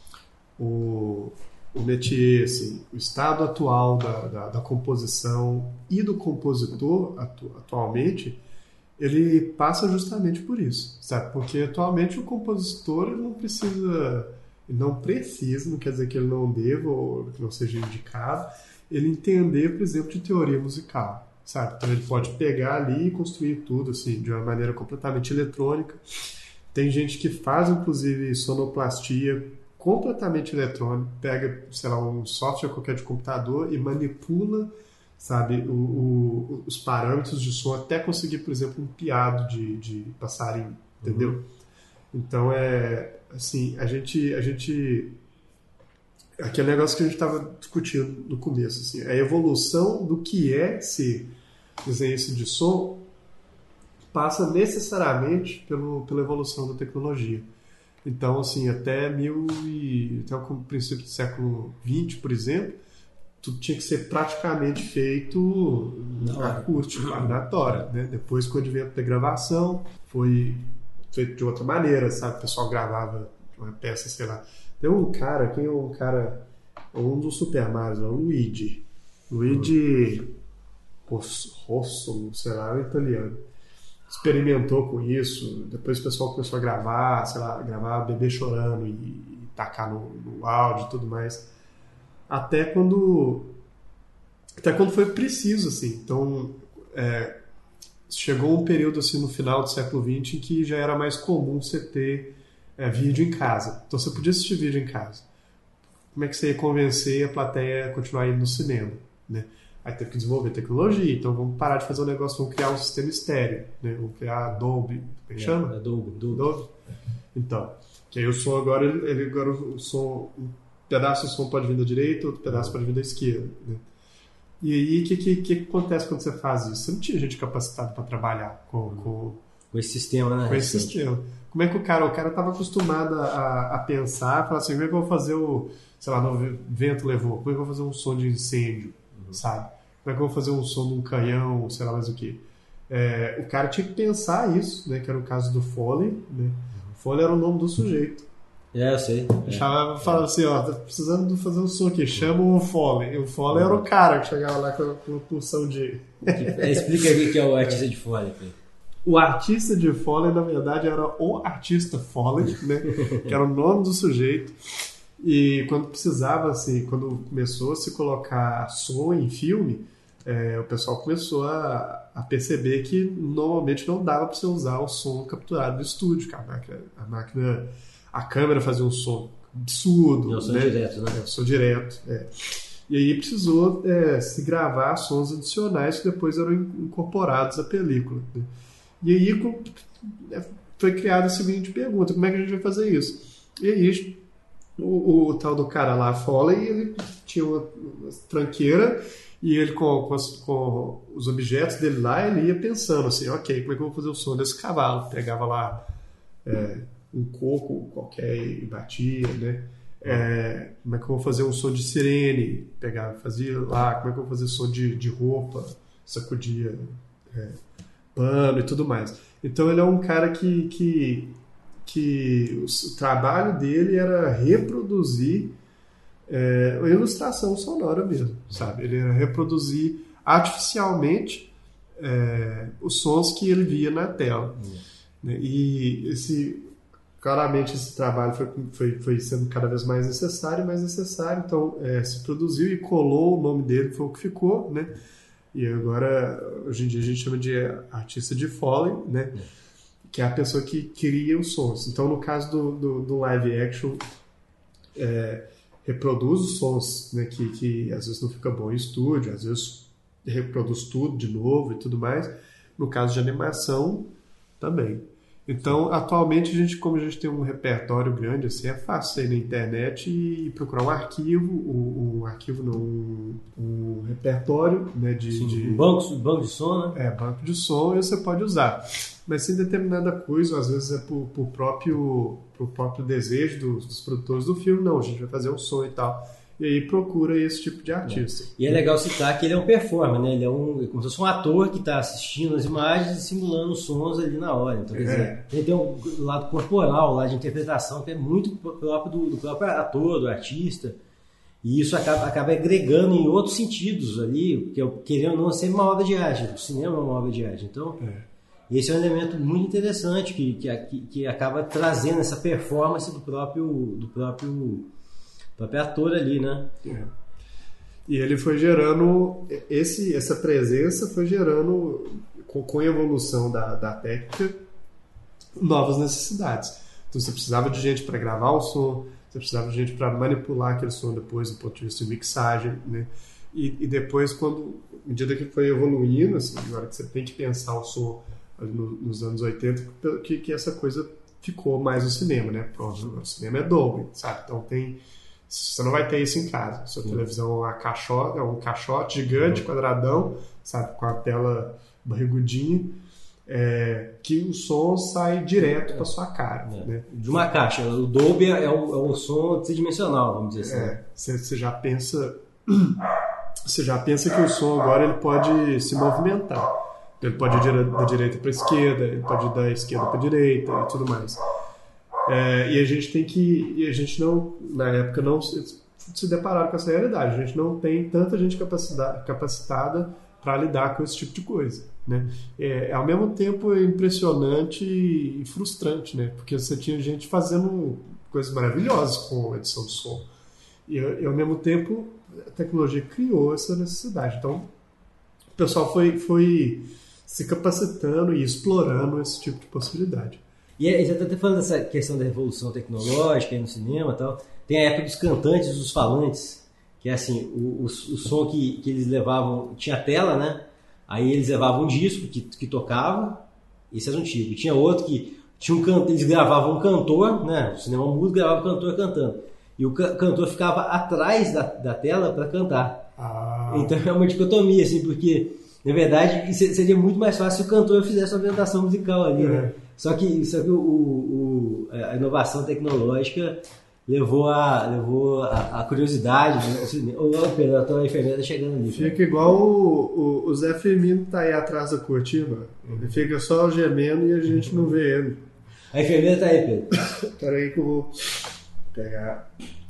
o, o métier, assim, o estado atual da, da, da composição e do compositor atu, atualmente, ele passa justamente por isso, sabe? Porque atualmente o compositor ele não precisa, ele não precisa, não quer dizer que ele não deva ou que não seja indicado, ele entender, por exemplo, de teoria musical, sabe? Então ele pode pegar ali e construir tudo assim de uma maneira completamente eletrônica. Tem gente que faz inclusive sonoplastia completamente eletrônica, pega, sei lá, um software qualquer de computador e manipula, sabe, o, o, os parâmetros de som até conseguir, por exemplo, um piado de, de passarinho, entendeu? Uhum. Então é assim, a gente a gente aquele negócio que a gente estava discutindo no começo, assim, a evolução do que é ser desenhista de som passa necessariamente pelo, pela evolução da tecnologia. Então, assim, até, mil e, até o princípio do século vinte, por exemplo, tudo tinha que ser praticamente feito na acústica, na tora, né? Depois, com o advento da gravação, foi feito de outra maneira, sabe? O pessoal gravava uma peça, sei lá. Tem um cara, quem é um cara, um dos Super Marios, é o Luigi. Luigi Rosso, sei lá, é italiano. Experimentou com isso, depois o pessoal começou a gravar, sei lá, gravar bebê chorando e, e tacar no, no áudio e tudo mais. Até quando até quando foi preciso, assim. Então, é, chegou um período assim no final do século vinte em que já era mais comum você ter é, vídeo em casa. Então você podia assistir vídeo em casa. Como é que você ia convencer a plateia a continuar indo no cinema, né? Aí teve que desenvolver tecnologia, então vamos parar de fazer um negócio, vamos criar um sistema estéreo, né? Vamos criar Dolby, como é que chama? É, Dolby, Dolby. Dolby. Então, que aí o som agora, ele, agora o som, um pedaço do som pode vir da direita, outro pedaço pode vir da esquerda, né? E aí, o que, que, que acontece quando você faz isso? Você não tinha gente capacitada para trabalhar com, com, com esse sistema, né? Com esse sistema. Como é que o cara, o cara estava acostumado a, a pensar, falar assim, como é que eu vou fazer o, sei lá, no vento levou, como é que eu vou fazer um som de incêndio, uhum. sabe? Como é que eu vou fazer um som de um canhão, sei lá mais o que. É, o cara tinha que pensar isso, né? Que era o caso do Foley, né? O Foley era o nome do sujeito. É, eu sei. Chamava, falava assim, ó, tá precisando de fazer um som aqui, chama o Foley. E o Foley era o cara que chegava lá com a, com a porção de... Explica aí o que é o artista de Foley. O artista de Foley, na verdade, era o artista Foley, né? Que era o nome do sujeito. E quando precisava, assim, quando começou a se colocar som em filme, é, o pessoal começou a, a perceber que normalmente não dava para você usar o som capturado do estúdio, cara. A máquina, a, máquina, a câmera fazia um som absurdo. Não, som né? direto, né? É, som direto, é. E aí precisou é, se gravar sons adicionais que depois eram incorporados à película, né? E aí foi criada a seguinte pergunta, como é que a gente vai fazer isso? E aí o, o tal do cara lá, Foley, ele tinha uma, uma tranqueira e ele com, com, as, com os objetos dele lá, ele ia pensando assim, ok, como é que eu vou fazer o som desse cavalo? Pegava lá é, um coco qualquer e batia, né? É, como é que eu vou fazer um som de sirene? Pegava, fazia lá, como é que eu vou fazer som de, de roupa? Sacudia é, pano e tudo mais. Então ele é um cara que, que, que o trabalho dele era reproduzir é, a ilustração sonora mesmo, sabe? Ele era reproduzir artificialmente é, os sons que ele via na tela. Uhum. Né? E esse, claramente esse trabalho foi, foi, foi sendo cada vez mais necessário e mais necessário, então é, se produziu e colou o nome dele, foi o que ficou, né? E agora, hoje em dia, a gente chama de artista de Foley, né? É. Que é a pessoa que cria os sons. Então, no caso do, do, do live action, é, reproduz os sons, né? Que, que às vezes não fica bom em estúdio, às vezes reproduz tudo de novo e tudo mais. No caso de animação, também. Então, atualmente, a gente, como a gente tem um repertório grande, assim, é fácil ir na internet e procurar um arquivo, um, um arquivo não, um, um repertório, né, de... Sim, de um banco, banco de som, né? É, banco de som, e você pode usar. Mas sem determinada coisa, às vezes é por, por próprio, por próprio desejo dos, dos produtores do filme, não, a gente vai fazer um som e tal. E aí procura esse tipo de artista. E é legal citar que ele é um performer, né? Ele é um, como se fosse um ator que está assistindo as imagens e simulando os sons ali na hora. Então, quer dizer, É. ele tem um lado corporal, um lado de interpretação, que é muito próprio do, do próprio ator, do artista. E isso acaba, acaba agregando em outros sentidos ali, que eu, querendo ou não, ser uma obra de arte. O cinema é uma obra de arte. Então, É. esse é um elemento muito interessante que, que, que acaba trazendo essa performance do próprio, do próprio, do próprio ator ali, né? É. E ele foi gerando, esse, essa presença foi gerando, com, com a evolução da, da técnica, novas necessidades. Então você precisava de gente para gravar o som, você precisava de gente para manipular aquele som depois do ponto de vista de mixagem, né? E, e depois, quando, à medida que foi evoluindo, assim, agora que você tem que pensar o som ali no, nos anos oitenta, que, que essa coisa ficou mais no cinema, né? Pronto, o cinema é Dolby, sabe? Então tem... Você não vai ter isso em casa. Sua Sim. televisão é, uma caixote, é um caixote gigante, uhum. quadradão, sabe? Com a tela barrigudinha, é, que o som sai direto é. para sua cara. É. Né? De uma caixa. O Dolby é o, é o som tridimensional, vamos dizer assim. É, você, você já pensa... Você já pensa que o som agora ele pode se movimentar. Ele pode ir da direita para a esquerda, ele pode ir da esquerda para a direita e tudo mais. É, e a gente tem que... E a gente não, na época, não se, se depararam com essa realidade. A gente não tem tanta gente capacitada para lidar com esse tipo de coisa. Né? É, ao mesmo tempo, é impressionante e frustrante, né? Porque você tinha gente fazendo coisas maravilhosas com a edição de som. E, e ao mesmo tempo, a tecnologia criou essa necessidade. Então, o pessoal foi, foi se capacitando e explorando esse tipo de possibilidade. E você está até falando dessa questão da revolução tecnológica aí no cinema e tal. Tem a época dos cantantes e dos falantes, que é assim, o, o, o som que, que eles levavam, tinha tela, né? Aí eles levavam um disco que, que tocava, esse era um tipo. E tinha outro que tinha um canto, eles gravavam um cantor, né? O cinema músico gravava o cantor cantando. E o ca- cantor ficava atrás da, da tela para cantar. Ah. Então é uma dicotomia, assim, porque, na verdade, seria muito mais fácil se o cantor fizesse uma apresentação musical ali, é. né? Só que, só que o, o, a inovação tecnológica levou a, levou a, a curiosidade. Ô, Pedro, a enfermeira chegando ali. Fica cara. Igual o, o, o Zé Firmino tá aí atrás da cortina. Ele fica só gemendo e a gente não vê ele. A enfermeira tá aí, Pedro. Espera aí que eu vou pegar.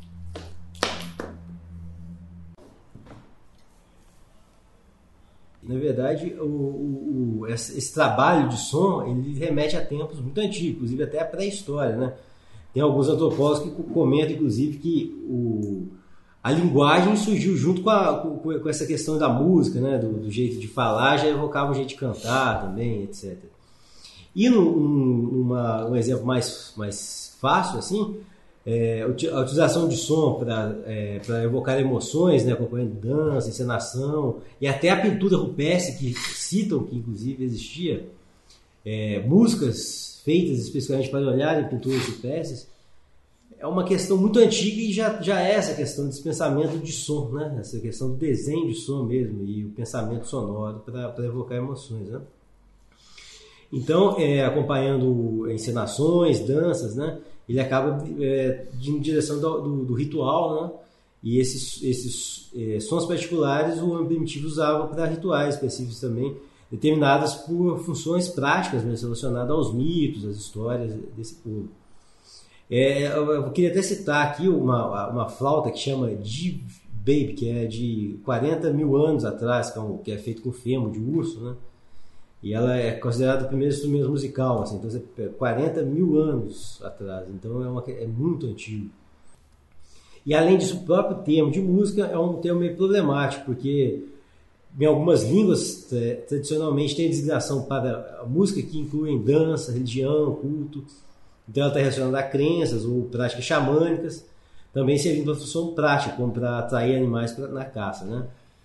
Na verdade, o, o, o, esse, esse trabalho de som ele remete a tempos muito antigos, inclusive até a pré-história, né? Tem alguns antropólogos que comentam, inclusive, que o, a linguagem surgiu junto com, a, com, com essa questão da música, né? Do, do jeito de falar, já evocava o jeito de cantar também, etcétera. E num, numa, um exemplo mais, mais fácil, assim, é, a utilização de som para é, para evocar emoções, né, acompanhando dança, encenação e até a pintura rupestre que citam que inclusive existia, é, músicas feitas especificamente para olhar em pinturas rupestres, é uma questão muito antiga e já, já é essa questão desse pensamento de som, né, essa questão do desenho de som mesmo e o pensamento sonoro para evocar emoções, né? Então, é, acompanhando encenações, danças, né, ele acaba é, indo em direção do, do, do ritual, né? E esses, esses é, sons particulares o homem primitivo usava para rituais específicos também, determinadas por funções práticas, né, relacionadas aos mitos, às histórias desse povo. É, eu, eu queria até citar aqui uma, uma flauta que chama Div Baby, que é de quarenta mil anos atrás, que é, um, que é feito com fêmur de urso, né? E ela é considerada o primeiro instrumento musical, assim, então quarenta mil anos atrás, então é, uma, é muito antigo. E além disso, o próprio termo de música é um termo meio problemático, porque em algumas línguas tradicionalmente tem designação para a música que incluem dança, religião, culto, então ela está relacionada a crenças ou práticas xamânicas, também servindo para função prática, como para atrair animais pra, na caça, né?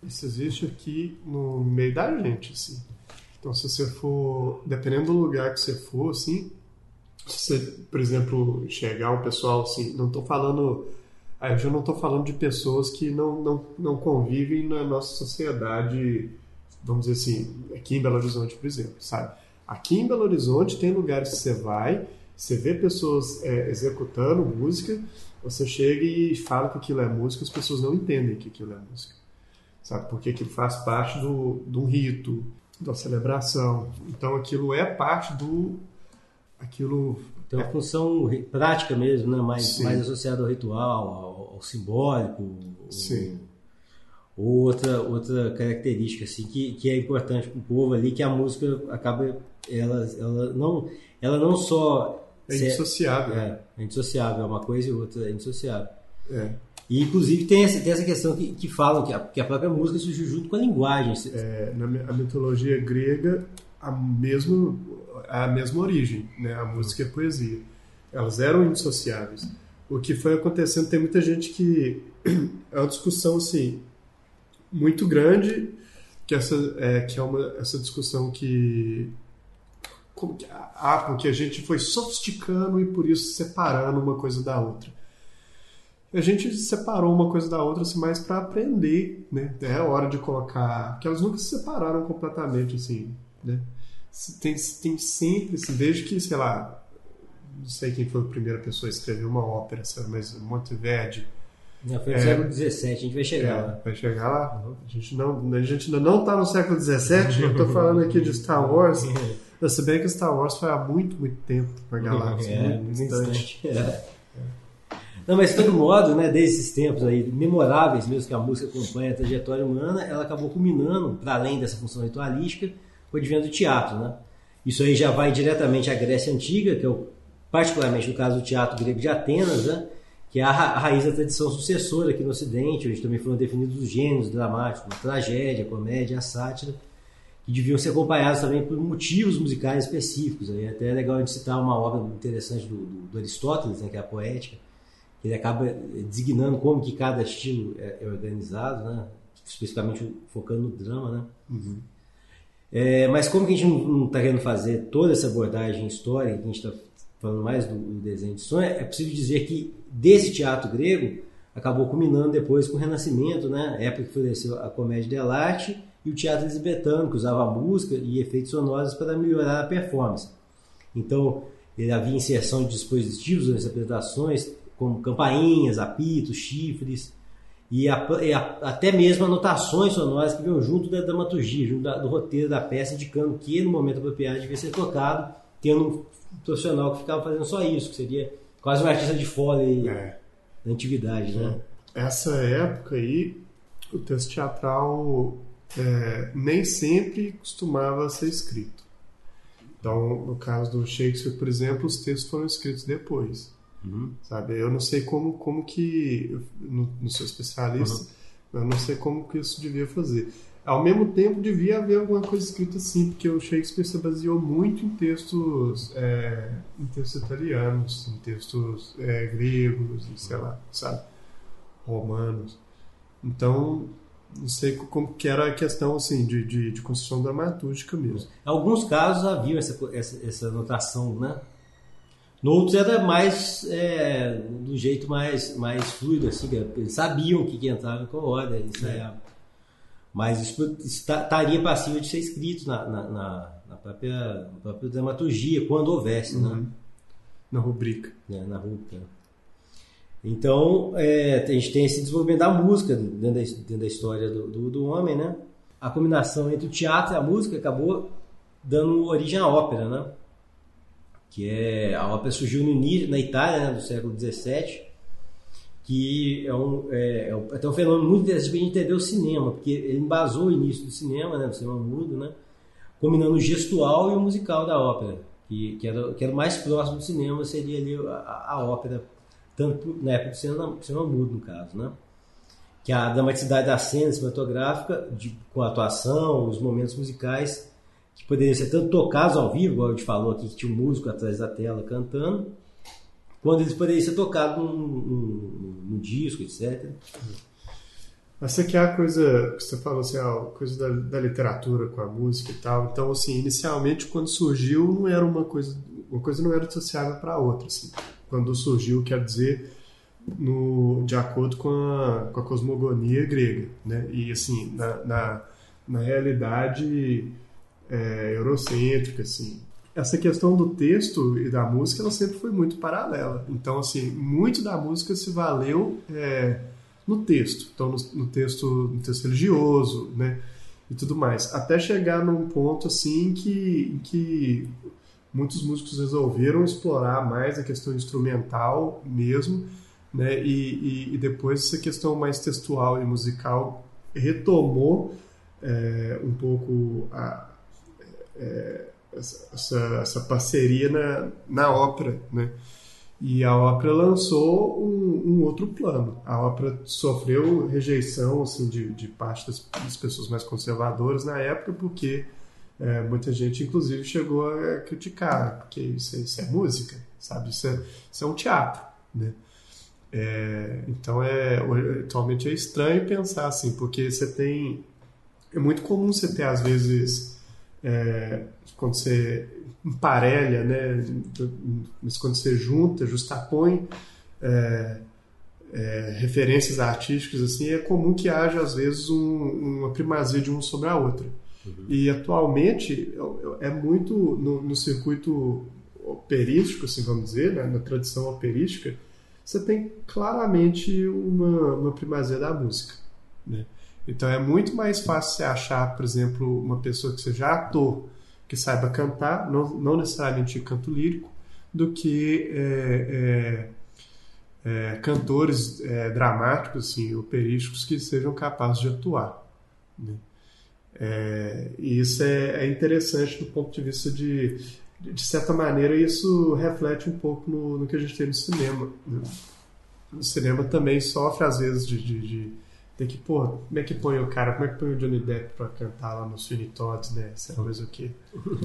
Isso existe aqui no meio da gente, assim. Então, se você for, dependendo do lugar que você for, assim, se você, por exemplo, enxergar um pessoal, assim, não estou falando, aí eu já não estou falando de pessoas que não, não, não convivem na nossa sociedade, vamos dizer assim, aqui em Belo Horizonte, por exemplo, sabe? Aqui em Belo Horizonte tem lugares que você vai, você vê pessoas é, executando música, você chega e fala que aquilo é música, as pessoas não entendem que aquilo é música. Sabe? Porque aquilo faz parte do, do rito, da celebração. Então aquilo é parte do... Aquilo tem uma é, função prática mesmo, né? mais, mais associada ao ritual, ao, ao simbólico. Sim. Ou, ou outra, outra característica assim, que, que é importante para o povo ali, que a música acaba... Ela, ela, não, ela não só... É indissociável. É, é indissociável. É uma coisa e outra, é indissociável. É. E, inclusive, tem essa, tem essa questão que, que falam que a, que a própria música surgiu junto com a linguagem. É, na a mitologia grega, a, mesmo, a mesma origem, né? A música e a poesia. Elas eram indissociáveis. O que foi acontecendo, tem muita gente que... É uma discussão, assim, muito grande, que, essa, é, que é uma, essa discussão que... Como que, ah, porque a gente foi sofisticando e por isso separando uma coisa da outra. A gente separou uma coisa da outra assim, mais para aprender, né? É hora de colocar... Porque elas nunca se separaram completamente, assim, né? Tem, tem sempre, assim, desde que, sei lá, não sei quem foi a primeira pessoa a escrever uma ópera, mas Monteverdi... Não, foi no é, século dezessete, a gente vai chegar é, lá. Vai chegar lá? Uhum. A gente não, a gente ainda não está no século dezessete, eu estou falando aqui de Star Wars... Se bem que Star Wars foi há muito, muito tempo para a galáxia, é, muito distante. É. É. Não, mas de todo modo, né, desses tempos aí memoráveis mesmo que a música acompanha a trajetória humana, ela acabou culminando, para além dessa função ritualística, com o advento do teatro, né? Isso aí já vai diretamente à Grécia Antiga, que é o, particularmente no caso do teatro grego de Atenas, né, que é a, ra- a raiz da tradição sucessora aqui no Ocidente, onde também foram definidos os gêneros dramáticos, a tragédia, a comédia, a sátira, que deviam ser acompanhados também por motivos musicais específicos. Aí até é legal de citar uma obra interessante do, do, do Aristóteles, né, que é a Poética, que ele acaba designando como que cada estilo é, é organizado, né, especificamente focando no drama. Né? Uhum. É, mas como que a gente não está querendo fazer toda essa abordagem histórica, que a gente está falando mais do, do desenho de sonho, é possível dizer que desse teatro grego acabou culminando depois com o Renascimento, né, época que floresceu a comédia dell'arte, e o teatro elisabetano, que usava música e efeitos sonoros para melhorar a performance. Então, ele havia inserção de dispositivos nas apresentações, como campainhas, apitos, chifres, e, a, e a, até mesmo anotações sonoras que vinham junto da dramaturgia, junto da, do roteiro da peça, indicando que no momento apropriado devia ser tocado, tendo um profissional que ficava fazendo só isso, que seria quase um artista de Foley é. da antiguidade. Né? Essa época aí, o texto teatral... É, nem sempre costumava ser escrito. Então, no caso do Shakespeare, por exemplo, os textos foram escritos depois. Uhum. Sabe? Eu não sei como, como que, eu não, não sou especialista, uhum. eu não sei como que isso devia fazer. Ao mesmo tempo, devia haver alguma coisa escrita assim, porque o Shakespeare se baseou muito em textos, é, em textos italianos, em textos é, gregos, sei lá, sabe? Romanos. Então... Não sei como que era a questão assim, de, de, de construção dramatúrgica mesmo. Em alguns casos havia essa, essa, essa notação, né? Noutros era mais é, do jeito mais, mais fluido, assim, eles sabiam o que, que entrava em qual ordem, isso é. É. Mas isso estaria passível de ser escrito na, na, na, na, própria, na própria dramaturgia, quando houvesse, uhum. né? Na rubrica. É, na rubrica. Então, é, a gente tem esse desenvolvimento da música dentro da, dentro da história do, do, do homem, né? A combinação entre o teatro e a música acabou dando origem à ópera, né? Que é, a ópera surgiu no início, na Itália, né, do século dezessete, que é, um, é, é até um fenômeno muito interessante para a gente entender o cinema, porque ele embasou o início do cinema, né, do cinema mudo, né? Combinando o gestual e o musical da ópera, que, que, era, que era o mais próximo do cinema, seria ali a, a ópera, tanto na época do cinema, cinema mudo, no caso, né? Que a dramaticidade da cena cinematográfica, de, com a atuação, os momentos musicais, que poderiam ser tanto tocados ao vivo, igual a gente falou aqui, que tinha um músico atrás da tela cantando, quando eles poderiam ser tocados num, num, num disco, etcétera. Essa aqui é a coisa que você falou, assim, a coisa da, da literatura com a música e tal. Então, assim, inicialmente, quando surgiu, não era uma coisa, uma coisa não era associada para a outra, assim. Quando surgiu, quer dizer, no, de acordo com a, com a cosmogonia grega, né? E, assim, na, na, na realidade é, eurocêntrica, assim. Essa questão do texto e da música, ela sempre foi muito paralela. Então, assim, muito da música se valeu... É, no texto, então no, no texto no texto religioso, né, e tudo mais, até chegar num ponto assim que, em que muitos músicos resolveram explorar mais a questão instrumental mesmo, né, e, e, e depois essa questão mais textual e musical retomou é, um pouco a, é, essa, essa parceria na, na ópera, né? E a ópera lançou um, um outro plano. A ópera sofreu rejeição assim, de, de parte das, das pessoas mais conservadoras na época, porque é, muita gente, inclusive, chegou a criticar, porque isso, isso é música, sabe? Isso é, isso é um teatro, né? É, então, é, atualmente é estranho pensar assim, porque você tem... É muito comum você ter, às vezes, é, quando você... emparelha, né? Mas quando você junta, justapõe é, é, referências artísticas, assim, é comum que haja, às vezes, um, uma primazia de uma sobre a outra. Uhum. E, atualmente, é muito no, no circuito operístico, assim, vamos dizer, né? Na tradição operística, você tem claramente uma, uma primazia da música, né? Então, é muito mais fácil você achar, por exemplo, uma pessoa que seja ator, que saiba cantar, não, não necessariamente canto lírico, do que é, é, é, cantores é, dramáticos, assim, operísticos, que sejam capazes de atuar, né? É, e isso é, é interessante do ponto de vista de, de certa maneira, isso reflete um pouco no, no que a gente tem no cinema, né? O cinema também sofre, às vezes, de... de, de tem que, pô, como é que põe o cara, como é que põe o Johnny Depp pra cantar lá no Sweeney Todd, né? Sei lá mais o quê.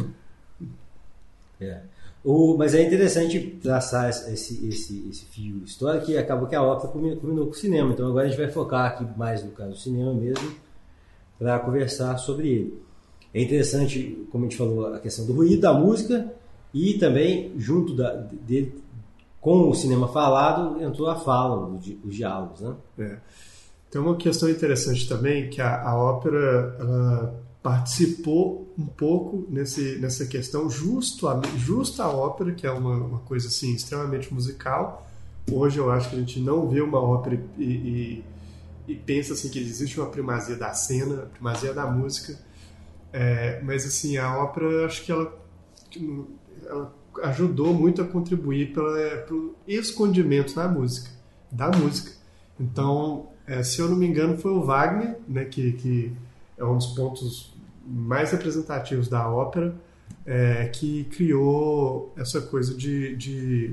É. O, mas é interessante traçar esse, esse, esse fio histórico, que acabou que a ópera combinou com o cinema. Então agora a gente vai focar aqui mais no caso do cinema mesmo, para conversar sobre ele. É interessante, como a gente falou, a questão do ruído da música e também, junto da, dele, com o cinema falado, entrou a fala, os diálogos, né? É. Tem uma questão interessante também, que a, a ópera ela participou um pouco nesse, nessa questão, justo a, justo a ópera, que é uma, uma coisa assim, extremamente musical. Hoje eu acho que a gente não vê uma ópera e, e, e pensa assim, que existe uma primazia da cena, primazia da música. É, mas assim, a ópera, acho que ela, ela ajudou muito a contribuir pela, pelo escondimento da música, da música. Então... É, se eu não me engano, foi o Wagner, né, que, que é um dos pontos mais representativos da ópera, é, que criou essa coisa de, de,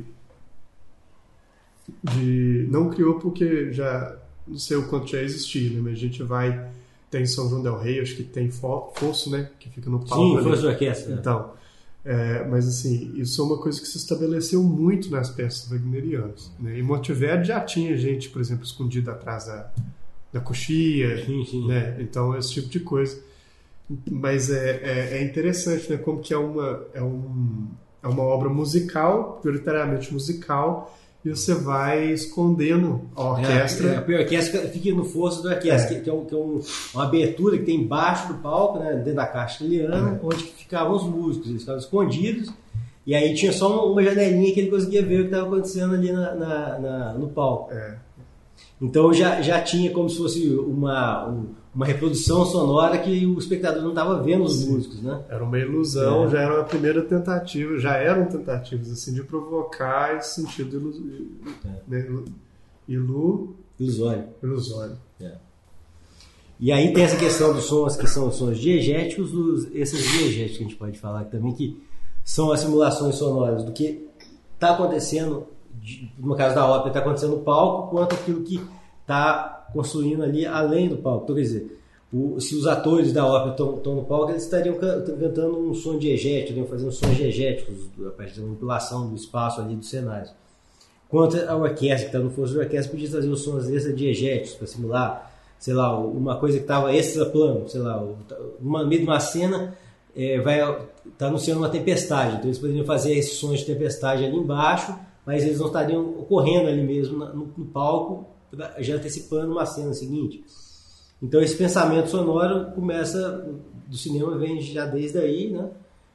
de... Não criou porque já... Não sei o quanto já existia, né, mas a gente vai... Tem São João del Rey, acho que tem Fosso, né, que fica no palco. Sim, Fosso de orquestra. Então, é, mas assim, isso é uma coisa que se estabeleceu muito nas peças wagnerianas, né? Em Monteverdi já tinha gente, por exemplo, escondida atrás da, da coxia, sim, sim. Né? Então esse tipo de coisa. Mas é, é, é interessante, né? Como que é uma, é, um, é uma obra musical, prioritariamente musical, e você vai escondendo a orquestra. É, a, a orquestra fica no fosso da orquestra, é. que é, um, que é um, uma abertura que tem embaixo do palco, né, dentro da caixa italiana, é. onde ficavam os músicos, eles ficavam escondidos, e aí tinha só uma janelinha que ele conseguia ver o que estava acontecendo ali na, na, na, no palco. É. Então já, já tinha como se fosse uma, um, uma reprodução sonora que o espectador não estava vendo os Sim. músicos, né? Era uma ilusão, é. já era uma primeira tentativa, já eram tentativas assim, de provocar esse sentido ilu, é. né, ilu, ilusório. ilusório. É. E aí tem essa questão dos sons que são os sons diegéticos, dos, esses diegéticos que a gente pode falar também, que são as simulações sonoras do que está acontecendo, no caso da ópera, está acontecendo no palco, quanto aquilo que está construindo ali além do palco. Então, quer dizer, o, se os atores da ópera estão no palco, eles estariam cantando um som diegético, estariam fazendo sons diegéticos a partir da manipulação do espaço ali do cenário. Quanto a orquestra, que está no fosso da orquestra, podia trazer os sons extra diegéticos para simular sei lá, uma coisa que estava extra plano, sei lá, no meio de uma cena é, vai tá anunciando uma tempestade, então eles poderiam fazer esses sons de tempestade ali embaixo, mas eles não estariam ocorrendo ali mesmo no, no palco, já antecipando uma cena seguinte. Então esse pensamento sonoro começa do cinema, vem já desde aí, né?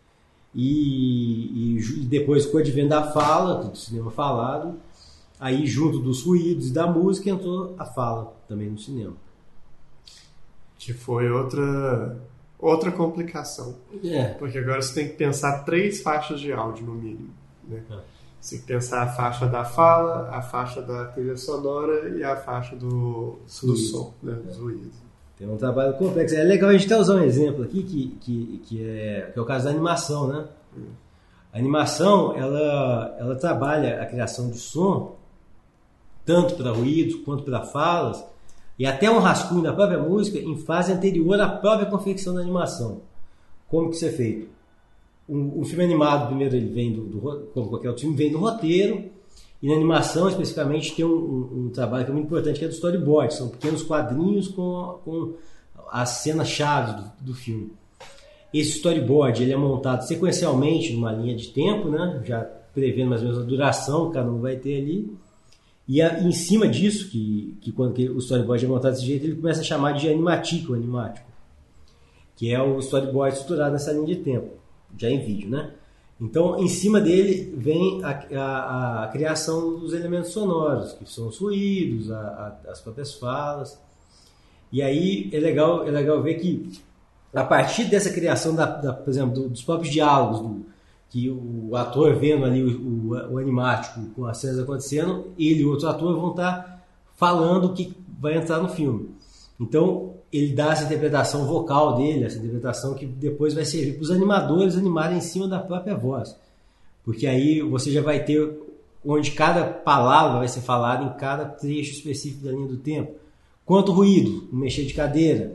E, e depois com o advento da fala, do cinema falado, aí junto dos ruídos e da música entrou a fala também no cinema. Que foi outra, outra complicação. É. Porque agora você tem que pensar três faixas de áudio no mínimo, né? É. Você tem que pensar a faixa da fala, a faixa da trilha sonora e a faixa do, do som, né? Dos ruídos. Tem um trabalho complexo. É legal a gente até usar um exemplo aqui, que, que, que, é, que é o caso da animação, né? Hum. A animação, ela, ela trabalha a criação de som, tanto para ruídos quanto para falas, e até um rascunho da própria música em fase anterior à própria confecção da animação. Como que isso é feito? Um, um filme animado, primeiro ele vem do, do, como qualquer outro filme, vem do roteiro, e na animação especificamente tem um, um, um trabalho que é muito importante, que é do storyboard. São pequenos quadrinhos com, com as cenas-chave do, do filme. Esse storyboard ele é montado sequencialmente numa linha de tempo, né? Já prevendo mais ou menos a duração que cada um vai ter ali. E a, em cima disso, que, que quando que o storyboard é montado desse jeito, ele começa a chamar de animatic, ou animático, que é o storyboard estruturado nessa linha de tempo, já em vídeo, né? Então, em cima dele vem a, a, a criação dos elementos sonoros, que são os ruídos, a, a, as próprias falas. E aí é legal, é legal ver que, a partir dessa criação, da, da, por exemplo, do, dos próprios diálogos, do, que o ator vendo ali o, o, o animático com as cenas acontecendo, ele e o outro ator vão estar falando o que vai entrar no filme. Então, ele dá essa interpretação vocal dele, essa interpretação que depois vai servir para os animadores animarem em cima da própria voz. Porque aí você já vai ter onde cada palavra vai ser falada em cada trecho específico da linha do tempo. Quanto ruído, um mexer de cadeira,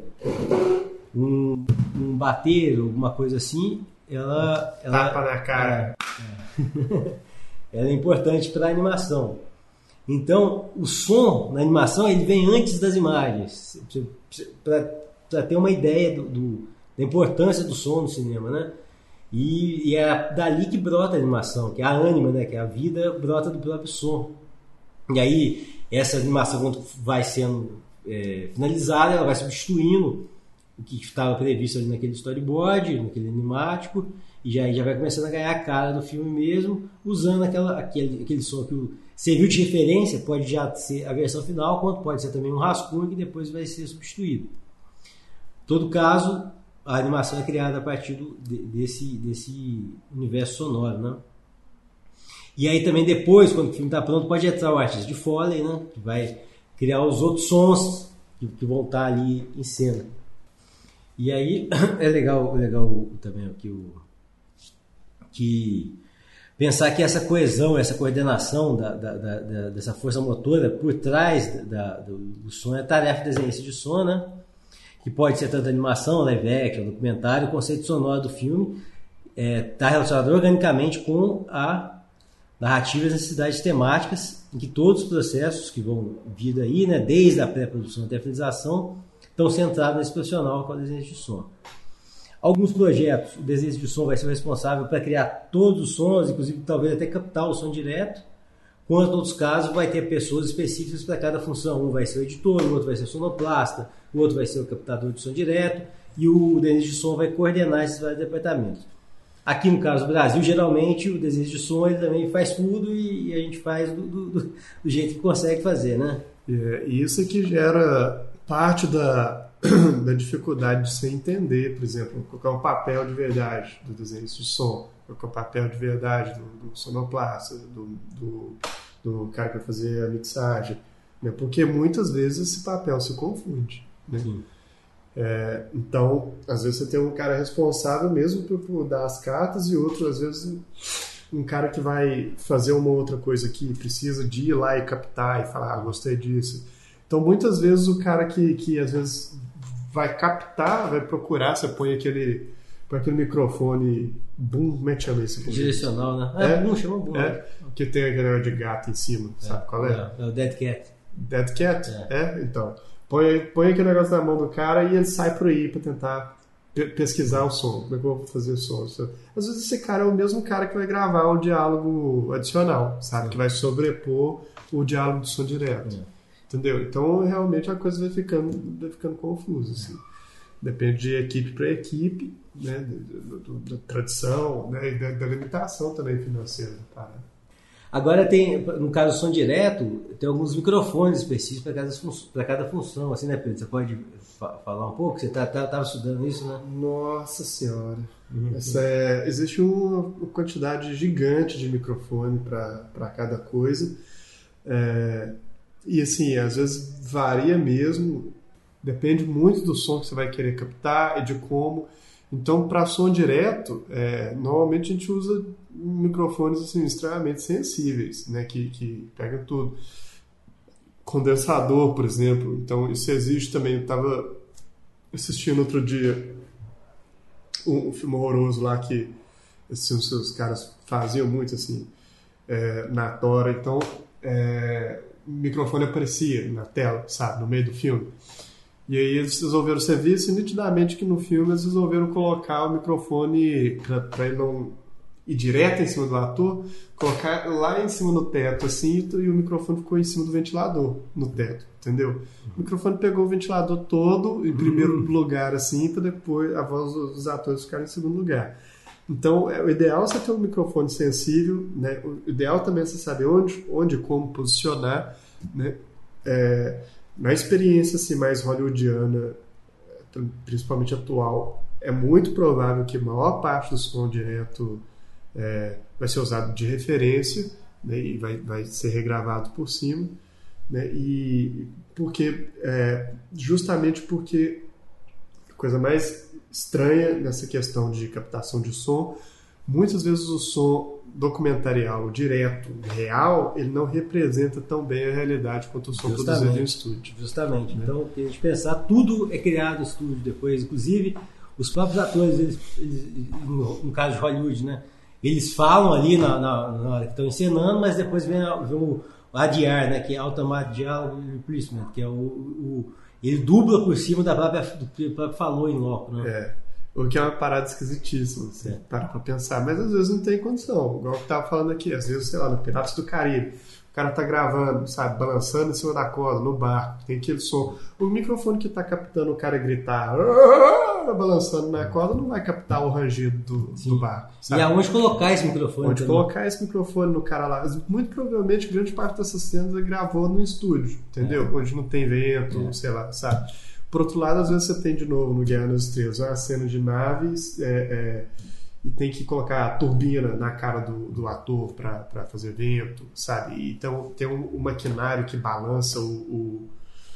um, um bater, alguma coisa assim, ela... ela tapa na cara. É, é. Ela é importante para a animação. Então, o som na animação ele vem antes das imagens, para ter uma ideia do, do, da importância do som no cinema, né? E, e é dali que brota a animação, que é a ânima, né? Que é a vida brota do próprio som. E aí, essa animação, quando vai sendo é, finalizada, ela vai substituindo o que estava previsto ali naquele storyboard, naquele animático, e já, já vai começando a ganhar a cara do filme mesmo, usando aquela, aquele, aquele som que o serviu de referência, pode já ser a versão final, quanto pode ser também um rascunho que depois vai ser substituído. Em todo caso, a animação é criada a partir do, desse, desse universo sonoro, né? E aí também depois, quando o filme está pronto, pode entrar o artista de Foley, né? Que vai criar os outros sons que, que vão estar ali em cena. E aí é legal, legal também que o que pensar que essa coesão, essa coordenação da, da, da, dessa força motora por trás da, do, do som é a tarefa do desenhista de som, né? Que pode ser tanto animação, live action, documentário, o conceito sonoro do filme está é, relacionado organicamente com a narrativa e as necessidades temáticas, em que todos os processos que vão vir daí, né, desde a pré-produção até a finalização, estão centrados nesse profissional que é o desenhista de som. Alguns projetos, o desenhista de som vai ser responsável para criar todos os sons, inclusive talvez até captar o som direto, quanto em outros casos vai ter pessoas específicas para cada função. Um vai ser o editor, o outro vai ser o sonoplasta, o outro vai ser o captador de som direto, e o desenhista de som vai coordenar esses vários departamentos. Aqui no caso do Brasil, geralmente o desenhista de som ele também faz tudo e, e a gente faz do, do, do jeito que consegue fazer, né? É, e isso é que gera parte da da dificuldade de se entender, por exemplo, qual é o papel de verdade do desenhista de som, qual é o papel de verdade do, do sonoplasta, do, do, do cara que vai fazer a mixagem, né? Porque muitas vezes esse papel se confunde, né? É, então, às vezes você tem um cara responsável mesmo por, por dar as cartas e outro, às vezes, um cara que vai fazer uma outra coisa que precisa de ir lá e captar e falar, ah, gostei disso. Então, muitas vezes o cara que, que às vezes vai captar, vai procurar, você põe aquele, põe aquele microfone boom, como é que chama isso? Direcional, né? É, é boom, chama boom. É, que tem aquele de gato em cima, é, sabe qual é? É, é o Dead Cat. Dead Cat? É. é, então. põe, põe aquele negócio na mão do cara e ele sai por aí para tentar pe- pesquisar o som. Como é que eu vou fazer o som? Às vezes esse cara é o mesmo cara que vai gravar um diálogo adicional, sabe? Que vai sobrepor o diálogo do som direto. É. Entendeu? Então, realmente, a coisa vai ficando, vai ficando confusa, assim. Depende de equipe para equipe, né? Da, da, da tradição, né? E da, da limitação também financeira. Tá? Agora, tem, no caso do som direto, tem alguns microfones específicos para cada, para cada função, assim, né, Pedro? Você pode fa- falar um pouco? Você estava tá, tá, estudando isso, né? Nossa Senhora! Uhum. Essa é, existe uma, uma quantidade gigante de microfone para cada coisa. É, e, assim, às vezes varia mesmo. Depende muito do som que você vai querer captar e de como. Então, para som direto, é, normalmente a gente usa microfones assim, extremamente sensíveis, né, que, que pegam tudo. Condensador, por exemplo. Então, isso existe também. Eu estava assistindo outro dia um, um filme horroroso lá que assim, os seus caras faziam muito assim, é, na tora. Então, é, o microfone aparecia na tela, sabe, no meio do filme. E aí eles resolveram ser visto e nitidamente que no filme eles resolveram colocar o microfone para ele não ir direto em cima do ator, colocar lá em cima no teto assim, e o microfone ficou em cima do ventilador no teto, entendeu? O microfone pegou o ventilador todo em primeiro lugar assim, para depois a voz dos atores ficarem em segundo lugar. Então, é, o ideal é você ter um microfone sensível, né? O ideal também é você saber onde, onde como posicionar, né? É, na experiência assim, mais hollywoodiana, principalmente atual, é muito provável que a maior parte do som direto é, vai ser usado de referência, né, e vai, vai ser regravado por cima, né, e porque, é, justamente porque a coisa mais estranha nessa questão de captação de som, muitas vezes o som documentarial, direto, real, ele não representa tão bem a realidade quanto o som Justamente, produzido em estúdio. Justamente. Né? Então, a gente pensar, tudo é criado em estúdio depois. Inclusive, os próprios atores, eles, eles, no, no caso de Hollywood, né? Eles falam ali na, na, na hora que estão encenando, mas depois vem, vem o A D R, né? Que é Automatic Dialogue Replacement, que é o, o... ele dubla por cima da própria, do que o próprio falou em loco, né? É. O que é uma parada esquisitíssima, você assim, para pra pensar. Mas às vezes não tem condição. Igual eu tava falando aqui, às vezes, sei lá, no Piratas do Caribe, o cara tá gravando, sabe, balançando em cima da corda, no barco, tem aquele som. O microfone que tá captando o cara gritar, balançando na corda, não vai captar o rangido do, do barco. Sabe? E aonde colocar esse microfone? Onde também? Colocar esse microfone no cara lá. Muito provavelmente, grande parte dessas cenas ele gravou no estúdio, entendeu? É. Onde não tem vento, é. sei lá, sabe? Por outro lado, às vezes você tem de novo no Guerra nas Estrelas uma cena de naves é, é, e tem que colocar a turbina na cara do, do ator para fazer vento, sabe? Então tem um, um maquinário que balança o, o,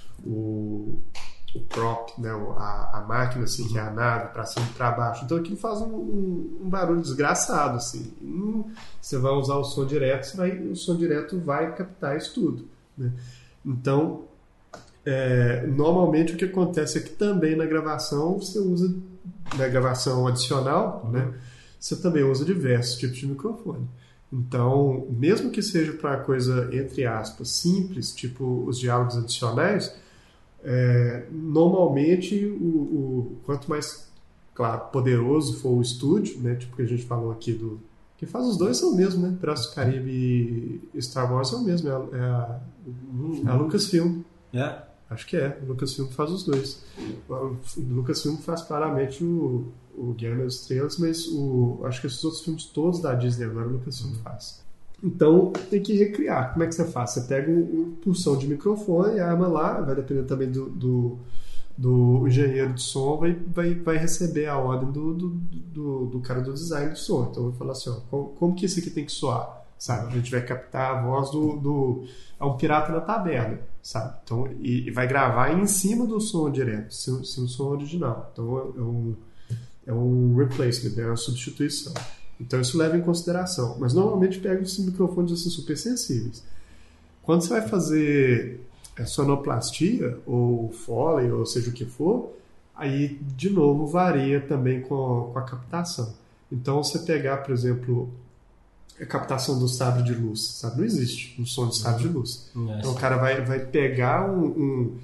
o, o prop, né? a, a máquina, assim, que é a nave, para cima e para baixo. Então aquilo faz um, um, um barulho desgraçado. Assim. Hum, você vai usar o som direto, você vai, o som direto vai captar isso tudo. Né? Então, É, normalmente o que acontece é que também na gravação você usa, na gravação adicional, uhum. né, você também usa diversos tipos de microfone. Então, mesmo que seja para coisa, entre aspas, simples, tipo os diálogos adicionais, é, normalmente o, o, quanto mais, claro, poderoso for o estúdio, né, tipo que a gente falou aqui do... Quem faz os dois são o mesmo, né? Piratas do Caribe e Star Wars são o mesmo, é a, é a, é a Lucasfilm. É. Acho que é, o Lucasfilm faz os dois. O Lucasfilm faz claramente o, o Guerra nas Estrelas, mas o, acho que esses outros filmes todos da Disney agora o Lucasfilm faz. Então tem que recriar. Como é que você faz? Você pega uma porção de microfone, arma lá, vai depender também do, do, do engenheiro de som, vai, vai, vai receber a ordem do, do, do, do cara do design do som. Então vai falar assim, ó, como, como que isso aqui tem que soar? Sabe? A gente vai captar a voz do... do é um pirata na taberna, sabe? Então, e, e vai gravar em cima do som direto, sem, sem o som original. Então, é um, é um replacement, é uma substituição. Então, isso leva em consideração. Mas, normalmente, pega esses microfones assim, super sensíveis. Quando você vai fazer sonoplastia, ou Foley, ou seja o que for, aí, de novo, varia também com, com a captação. Então, você pegar, por exemplo... a captação do sabre de luz, sabe? Não existe um som de sabre de luz. Uhum. Então o cara vai, vai pegar um, um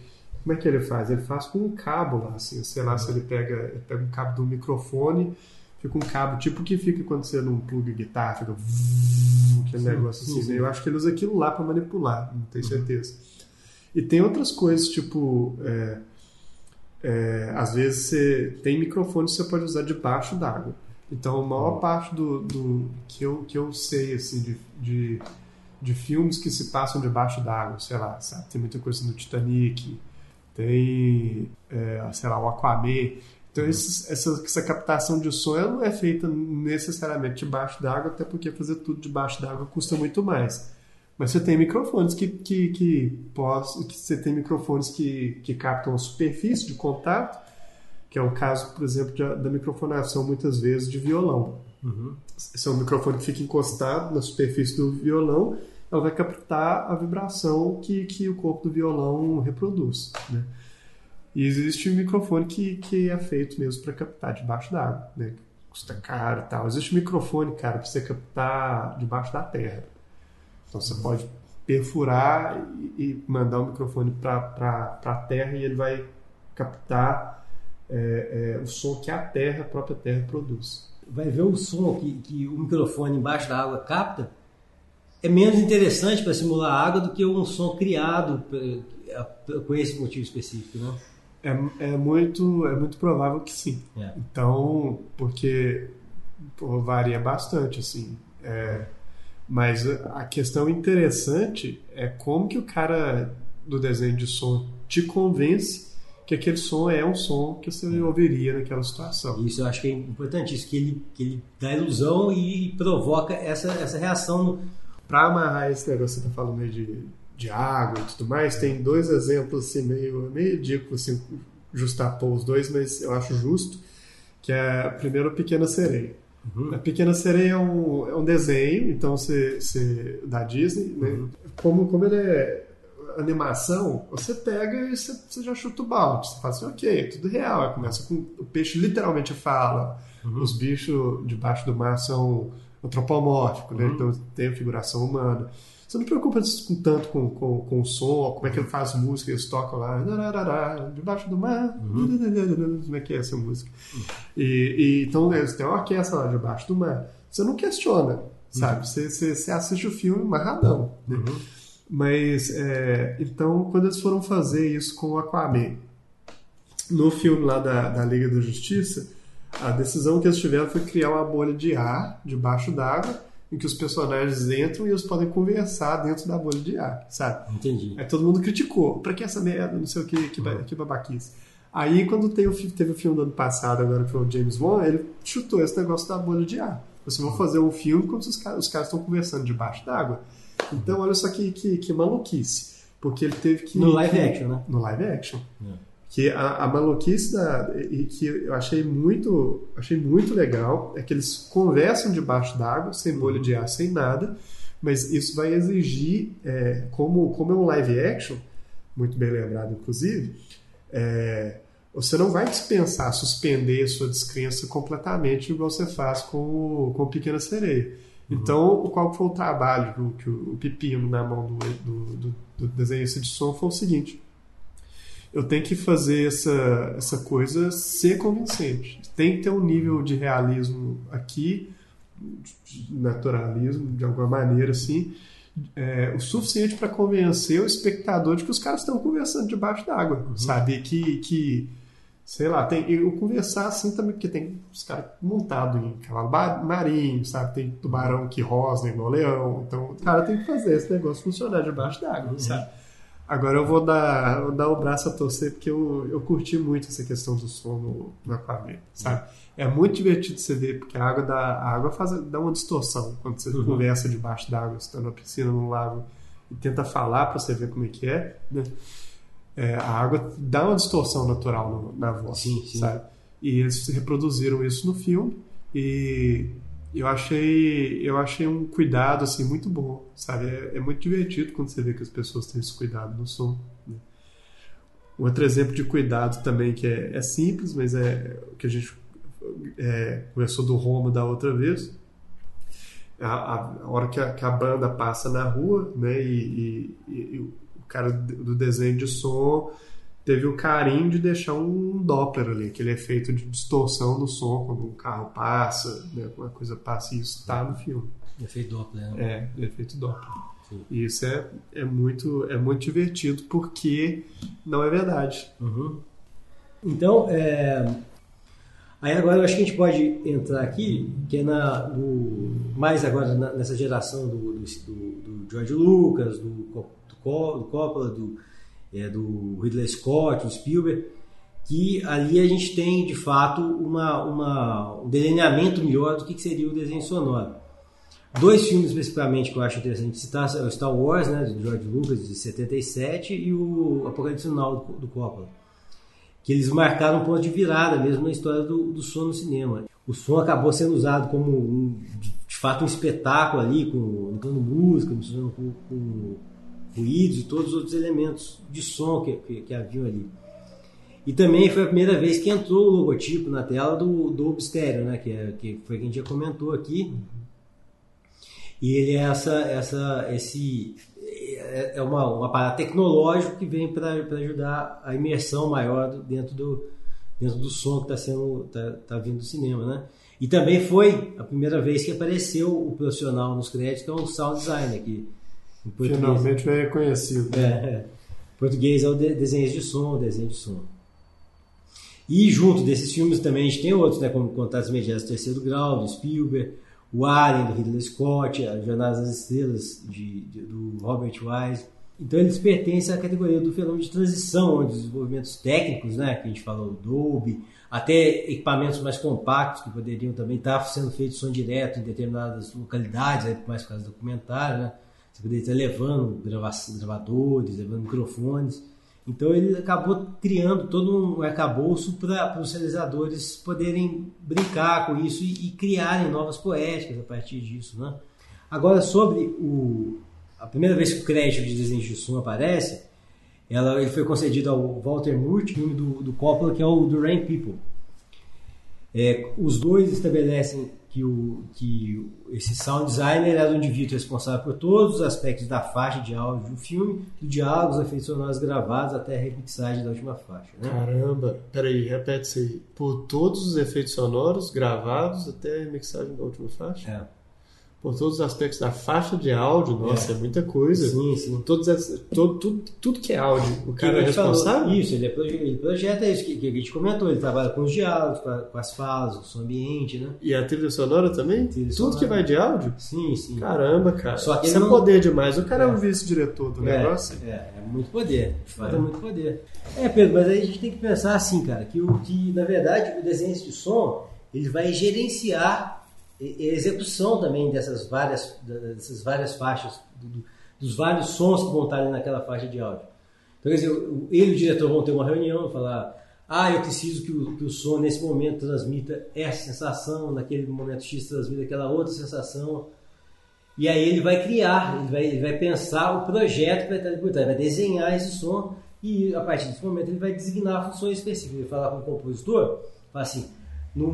como é que ele faz? Ele faz com um cabo lá, assim, sei lá, se ele pega, ele pega um cabo do microfone, fica um cabo tipo que fica quando você não pluga guitarra, fica aquele sim, negócio assim, sim, né? Eu acho que ele usa aquilo lá para manipular, não tenho certeza. Uhum. E tem outras coisas, tipo, é, é, às vezes você tem microfone que você pode usar debaixo d'água. Então, a maior parte do, do que, eu, que eu sei, assim, de, de, de filmes que se passam debaixo d'água, sei lá, sabe? Tem muita coisa no Titanic, tem, é, sei lá, o Aquaman. Então, esses, essa, essa captação de som não é feita necessariamente debaixo d'água, até porque fazer tudo debaixo d'água custa muito mais. Mas você tem microfones que, que, que, posso, que você tem microfones que, que captam a superfície de contato, que é o caso, por exemplo, de, da microfonação, muitas vezes, de violão. Uhum. Esse é um microfone que fica encostado na superfície do violão, ela vai captar a vibração que, que o corpo do violão reproduz, né? E existe um microfone que, que é feito mesmo para captar debaixo d'água, né? Custa caro e tal. Existe um microfone, cara, para você captar debaixo da terra. Então você pode perfurar e, e mandar o microfone para a terra e ele vai captar é, é, o som que a terra, a própria terra produz. Vai ver o som que, que o microfone embaixo da água capta. É menos interessante para simular a água do que um som criado com esse motivo específico, né? É, é, muito, é muito provável que sim. É. Então, porque pô, varia bastante, assim. É, mas a questão interessante é como que o cara do desenho de som te convence que aquele som é um som que você é. ouviria naquela situação. Isso eu acho que é importante, isso, que ele, que ele dá ilusão e provoca essa, essa reação. Para amarrar esse negócio que você está falando aí de, de água e tudo mais, tem dois exemplos assim, meio, meio ridículo assim, justapor os dois, mas eu acho justo, que é primeiro a Pequena Sereia. Uhum. A Pequena Sereia é um, é um desenho, então você, você da Disney, né? Uhum. Como, como ele é animação, você pega e você, você já chuta o balde, você fala assim, ok, é tudo real, começa com o peixe literalmente fala, uhum. Os bichos debaixo do mar são antropomórficos, né? Uhum. Então tem a figuração humana. Você não preocupa tanto com, com, com o som, como é que ele faz música, eles tocam lá, debaixo do mar, uhum. Como é que é essa música? Uhum. E, e, então eles têm uma orquestra lá debaixo do mar. Você não questiona, sabe? Uhum. Você, você, você assiste o filme amarradão. Né? Uhum. Mas, é, então, quando eles foram fazer isso com o Aquaman, no filme lá da, da Liga da Justiça, a decisão que eles tiveram foi criar uma bolha de ar debaixo d'água, em que os personagens entram e eles podem conversar dentro da bolha de ar, sabe? Entendi. Aí todo mundo criticou. Pra que essa merda? Não sei o que, que, uhum. que babaquice. Aí, quando teve o, teve o filme do ano passado, agora que foi o James Wan, ele chutou esse negócio da bolha de ar. Vocês vão fazer um filme como se os caras, os caras estão conversando debaixo d'água. Então, olha só que, que, que maluquice. Porque ele teve que... No live que, action, né? No live action. É. Que a, a maluquice da, e que eu achei muito, achei muito legal é que eles conversam debaixo d'água, sem bolha de ar, sem nada, mas isso vai exigir, é, como, como é um live action, muito bem lembrado inclusive, é, você não vai dispensar, suspender a sua descrença completamente igual você faz com o, com o Pequena Sereia. Uhum. Então, qual foi o trabalho do, que o, o pepino na mão do, do, do, do desenhista de som foi o seguinte: eu tenho que fazer essa, essa coisa ser convincente. Tem que ter um nível de realismo aqui, de naturalismo, de alguma maneira, assim, é, o suficiente para convencer o espectador de que os caras estão conversando debaixo d'água, uhum. sabe? Que, que, sei lá, tem, eu conversar assim também, porque tem os caras montados em cavalo marinho, sabe? Tem tubarão que rosna igual leão, então o cara tem que fazer esse negócio funcionar debaixo d'água, uhum. sabe? Agora eu vou dar, vou dar o braço a torcer, porque eu, eu curti muito essa questão do som no, no Aquaman, sabe? É muito divertido você ver, porque a água, dá, a água faz, dá uma distorção quando você uhum. conversa debaixo d'água, você está numa piscina, num lago, e tenta falar para você ver como é que é, né? É, a água dá uma distorção natural no, na voz, sim, sim. sabe? E eles reproduziram isso no filme, e eu achei, eu achei um cuidado assim, muito bom, sabe? É, é muito divertido quando você vê que as pessoas têm esse cuidado no som, né? Um outro exemplo de cuidado também que é, é simples, mas é o que a gente é, conversou do Roma da outra vez. A, a, a hora que a, que a banda passa na rua, né, e, e, e o cara do desenho de som teve o carinho de deixar um Doppler ali, aquele efeito de distorção do som quando um carro passa, né, uma coisa passa, e isso está no filme. Efeito Doppler, né? É, efeito Doppler. Sim. E isso é, é, muito, é muito divertido porque não é verdade. Uhum. Então, é... aí agora eu acho que a gente pode entrar aqui, que é na, no, mais agora na, nessa geração do, do, do George Lucas, do, do, do Coppola, do, é, do Ridley Scott, do Spielberg, que ali a gente tem de fato uma, uma, um delineamento melhor do que seria o desenho sonoro. Dois filmes especificamente que eu acho interessante citar é o Star Wars, né, de George Lucas, de setenta e sete, e o Apocalipse Now, do, do Coppola, que eles marcaram um ponto de virada mesmo na história do, do som no cinema. O som acabou sendo usado como, um, de fato, um espetáculo ali, com, com música, com, com ruídos e todos os outros elementos de som que, que, que haviam ali. E também foi a primeira vez que entrou o logotipo na tela do Dolby Stereo, né, que, é, que foi quem já comentou aqui. E ele é essa, essa, esse, é uma, um aparato tecnológico que vem para ajudar a imersão maior dentro do, dentro do som que está sendo tá, tá vindo do cinema, né? E também foi a primeira vez que apareceu o profissional nos créditos, que é um sound designer aqui. Em português, finalmente foi reconhecido. É, é. Em português é o de, desenho de som, desenho de som. E junto desses filmes também a gente tem outros, né, como Contatos Imediatos do Terceiro Grau, do Spielberg, o Alien, do Ridley Scott, a Jornada das Estrelas, de, de, do Robert Wise. Então eles pertencem à categoria do fenômeno de transição, onde os desenvolvimentos técnicos, né, que a gente falou, o Dolby, até equipamentos mais compactos que poderiam também estar sendo feitos som direto em determinadas localidades, aí, mais por causa do documentário, né? Você poderia estar levando gravadores, levando microfones. Então ele acabou criando todo um arcabouço para os realizadores poderem brincar com isso e, e criarem novas poéticas a partir disso, né? Agora, sobre o, a primeira vez que o crédito de desenho de som aparece, ela, ele foi concedido ao Walter Murch, filme do, do Coppola, que é o The Rain People. É, os dois estabelecem que, o, que esse sound designer era um indivíduo responsável por todos os aspectos da faixa de áudio do filme, do diálogo, os efeitos sonoros gravados até a remixagem da última faixa, né? Caramba, peraí, repete isso aí. Por todos os efeitos sonoros gravados até a remixagem da última faixa? É. Por todos os aspectos da faixa de áudio, nossa, é, é muita coisa. Sim, sim. Todos as, todo, tudo, tudo que é áudio, o cara é responsável? Falou, isso, ele, é, ele projeta isso que, que a gente comentou, ele trabalha com os diálogos, com, a, com as falas, o som ambiente, né? E a trilha sonora também? Trilha tudo sonora. Que vai de áudio? Sim, sim. Caramba, cara. Só que isso é não... poder demais. O cara é, é um vice-diretor do é, negócio. É, é muito poder. De fato, é. é muito poder. É, Pedro, mas aí a gente tem que pensar assim, cara, que, o, que na verdade o desenho de som, ele vai gerenciar a execução também dessas várias, dessas várias faixas, do, dos vários sons que vão estar ali naquela faixa de áudio. Então, quer dizer, ele e o diretor vão ter uma reunião e falar: ah, eu preciso que o, que o som nesse momento transmita essa sensação, naquele momento X transmita aquela outra sensação. E aí ele vai criar, ele vai, ele vai pensar o projeto que vai estar ali por trás, vai desenhar esse som e a partir desse momento ele vai designar funções específicas. Ele vai falar com o compositor, fala assim: no,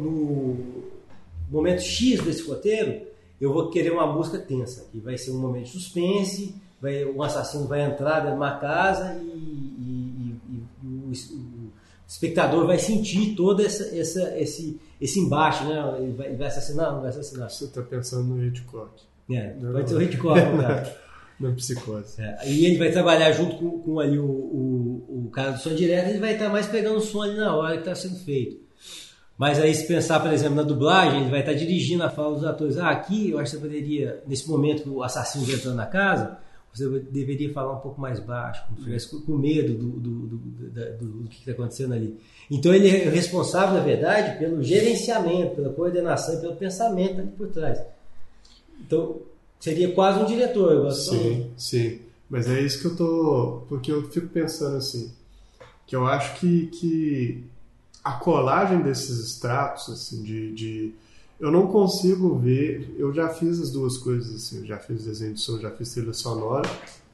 no momento X desse roteiro, eu vou querer uma música tensa, que vai ser um momento de suspense, vai, um assassino vai entrar dentro de uma casa e, e, e, e o, o espectador vai sentir todo essa, essa, esse, esse embate, né? Ele vai, ele vai assassinar, não vai assassinar. Você está pensando no Hitchcock. É, não, pode ser o Hitchcock, cara. Na psicose. É, e ele vai trabalhar junto com, com ali o, o, o cara do som direto, ele vai estar mais pegando o som ali na hora que está sendo feito. Mas aí, se pensar, por exemplo, na dublagem, ele vai estar dirigindo a fala dos atores. Ah, aqui eu acho que você poderia, nesse momento que o assassino está entrando na casa, você deveria falar um pouco mais baixo, como se estivesse com medo do, do, do, do, do, do que está acontecendo ali. Então ele é responsável, na verdade, pelo gerenciamento, pela coordenação e pelo pensamento ali por trás. Então, seria quase um diretor. Eu gosto sim, sim. Mas é isso que eu tô... Porque eu fico pensando assim, que eu acho que... que... a colagem desses extratos, assim, de, de... Eu não consigo ver... Eu já fiz as duas coisas, assim. Eu já fiz desenho de som, já fiz trilha sonora.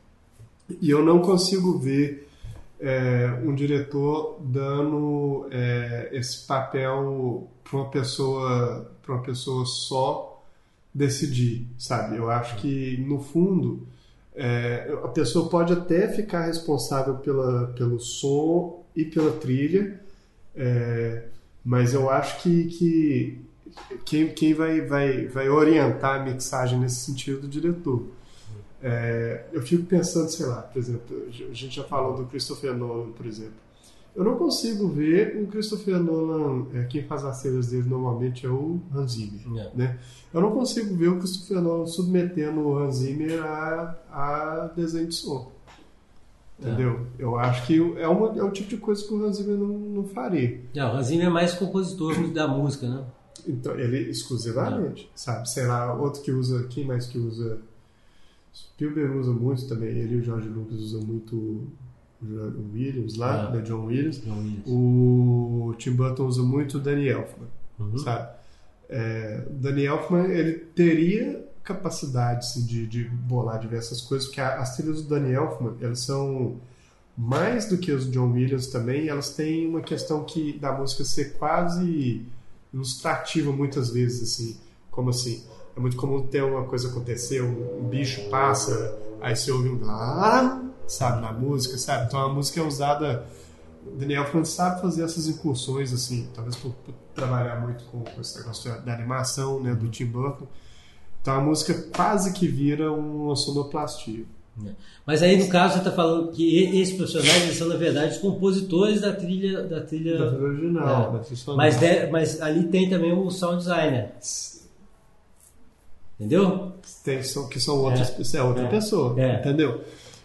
E eu não consigo ver é, um diretor dando é, esse papel para uma pessoa, para uma pessoa só decidir, sabe? Eu acho que, no fundo, É, a pessoa pode até ficar responsável pela, pelo som e pela trilha, é, mas eu acho que, que quem, quem vai, vai, vai orientar a mixagem nesse sentido é o diretor. É, eu fico pensando, sei lá, por exemplo, a gente já falou do Christopher Nolan, por exemplo. Eu não consigo ver o Christopher Nolan, é, quem faz as trilhas dele normalmente é o Hans Zimmer, yeah. né? Eu não consigo ver o Christopher Nolan submetendo o Hans Zimmer a, a desenho de som. Entendeu? Yeah. Eu acho que é, uma, é o tipo de coisa que o Hans Zimmer não, não faria. Yeah, o Hans Zimmer é mais compositor da música, né? Então, ele exclusivamente, yeah. sabe? Sei lá, outro que usa, quem mais que usa? Spielberg usa muito também, ele e o George Lucas usam muito o Williams lá, ah, né, John Williams. John Williams. O Tim Burton usa muito o Danny Elfman, uhum. sabe? É, o Danny Elfman, ele teria capacidade assim, de, de bolar diversas coisas, porque as trilhas do Danny Elfman, elas são mais do que os John Williams também, elas têm uma questão que da música ser quase ilustrativa muitas vezes, assim, como assim, é muito comum ter uma coisa acontecer, um, um bicho passa, aí você ouve um ah, sabe, na música, sabe? Então a música é usada. O Daniel Elfman sabe fazer essas incursões, assim, talvez por, por trabalhar muito com, com esse negócio da animação, né, do Tim Burton. Então a música quase que vira uma sonoplastia. Mas aí no caso você está falando que esses personagens são na verdade os compositores da trilha da trilha, da trilha original, é. da trilha mas, de, mas ali tem também o sound designer. Entendeu? Tem, são, que são outras, é, é outra é, pessoa, é. entendeu?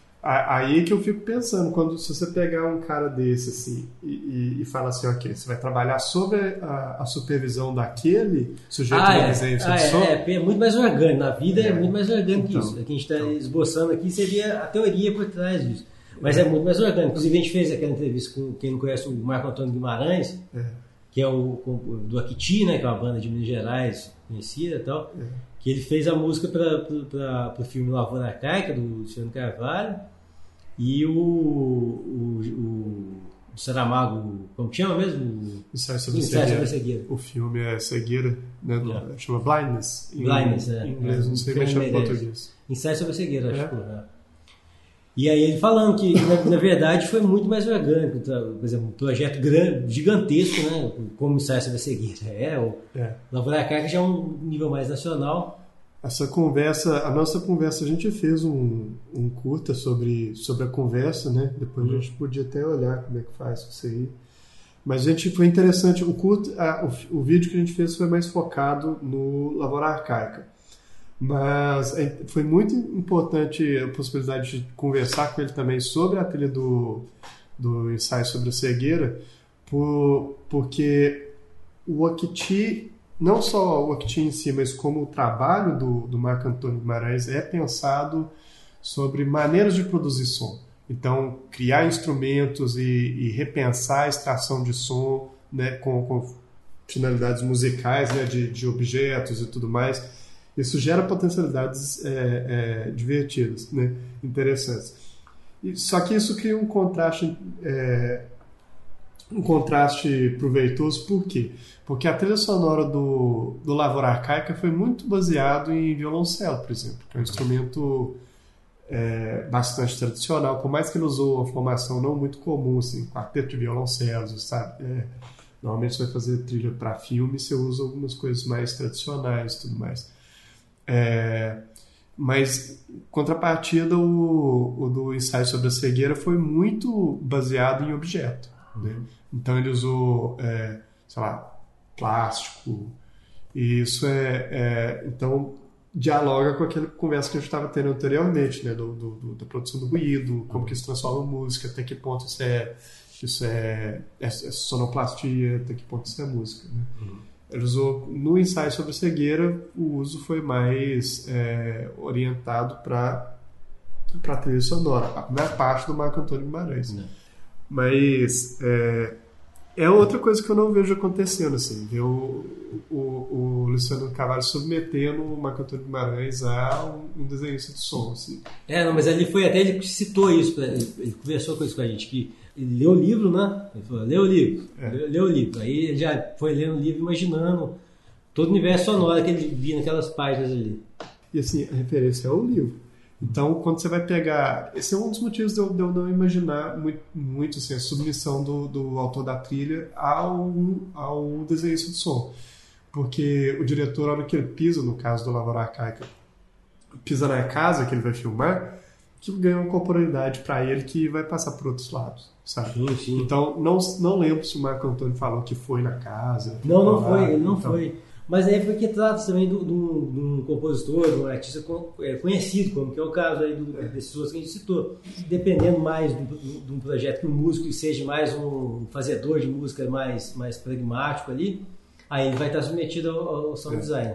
Aí que eu fico pensando, quando se você pegar um cara desse assim e, e, e fala assim, ok, você vai trabalhar sobre a, a supervisão daquele sujeito ah, de é. desenho, ah, é, é muito mais orgânico, na vida é, é muito mais orgânico então, que isso. O que a gente está então. esboçando aqui seria a teoria por trás disso, mas é, é muito mais orgânico. Inclusive a gente fez aquela entrevista com quem não conhece o Marco Antônio Guimarães, é. que é o do Aquiti, né, que é uma banda de Minas Gerais conhecida e tal, é. que ele fez a música para o filme Lavoura Arcaica, do Luciano Carvalho, e o, o, o, o Saramago, como que chama mesmo? Ensaio sobre, Ensaio sobre a Cegueira. O filme é Cegueira, né? Do, yeah. Chama Blindness. Em, Blindness, é. Em inglês, é, não sei como chama em português. Ensaio sobre a Cegueira, acho que é. é. E aí ele falando que, na, na verdade, foi muito mais orgânico. Por exemplo, um projeto grande, gigantesco, né? Como Ensaio sobre a Cegueira. É, o é. Lavoura Arcaica já é um nível mais nacional. Essa conversa, a nossa conversa, a gente fez um, um curta sobre, sobre a conversa, né? Depois uhum. a gente podia até olhar como é que faz isso aí. Mas a gente, foi interessante, o curta, a, o, o vídeo que a gente fez foi mais focado no Lavoura Arcaica. Mas foi muito importante a possibilidade de conversar com ele também sobre a trilha do, do Ensaio sobre a Cegueira, por, porque o Aquiti, não só o Aquiti em si, mas como o trabalho do, do Marco Antônio Guimarães é pensado sobre maneiras de produzir som. Então, criar instrumentos e, e repensar a extração de som, né, com, com finalidades musicais, né, de, de objetos e tudo mais. Isso gera potencialidades é, é, divertidas, né, interessantes. E, só que isso cria um contraste, é, um contraste proveitoso. Por quê? Porque a trilha sonora do, do Lavoura Arcaica foi muito baseado em violoncelo, por exemplo, que é um instrumento é, bastante tradicional, por mais que ele usou uma formação não muito comum, assim, quarteto de violoncelos, sabe? É, normalmente você vai fazer trilha para filme, você usa algumas coisas mais tradicionais e tudo mais. É, mas, em contrapartida, o, o do Ensaio sobre a Cegueira foi muito baseado em objeto, né? Então ele usou, é, sei lá, plástico, e isso é, é então dialoga com aquela conversa que a gente estava tendo anteriormente, né? do, do, do, da produção do ruído, como que isso transforma música, até que ponto isso é, isso é, é, é sonoplastia, até que ponto isso é música, né? Uhum. Ele usou, no Ensaio sobre a Cegueira, o uso foi mais é, orientado para a trilha sonora, a primeira parte do Marco Antônio Guimarães. Não. Mas é, é outra coisa que eu não vejo acontecendo, assim, ver o, o, o Luciano Carvalho submetendo o Marco Antônio Guimarães a um, um desenhista de som. Assim. É, não, mas ele foi até, ele citou isso, ele, ele conversou com isso com a gente, que ele leu o livro, né? Ele falou, leu o livro, é. leu, leu o livro. Aí ele já foi lendo o livro imaginando todo o universo sonoro que ele via naquelas páginas ali. E assim, a referência é o livro. Então, quando você vai pegar... Esse é um dos motivos de eu, de eu não imaginar muito, muito assim, a submissão do, do autor da trilha ao, ao desenhista de som. Porque o diretor, na hora que ele pisa, no caso do Lavoura Arcaica, pisa na casa que ele vai filmar, que ganha uma corporalidade para ele que vai passar por outros lados, sabe? Sim, sim. Então, não, não lembro se o Marco Antônio falou que foi na casa. Não, não lá, foi, ele não então... foi. Mas aí foi que trata também de um compositor, de um artista conhecido, como que é o caso aí do, desses outros que a gente citou. Dependendo mais de um projeto que o músico seja mais um fazedor de música mais, mais pragmático ali, aí ele vai estar submetido ao, ao sound é. design.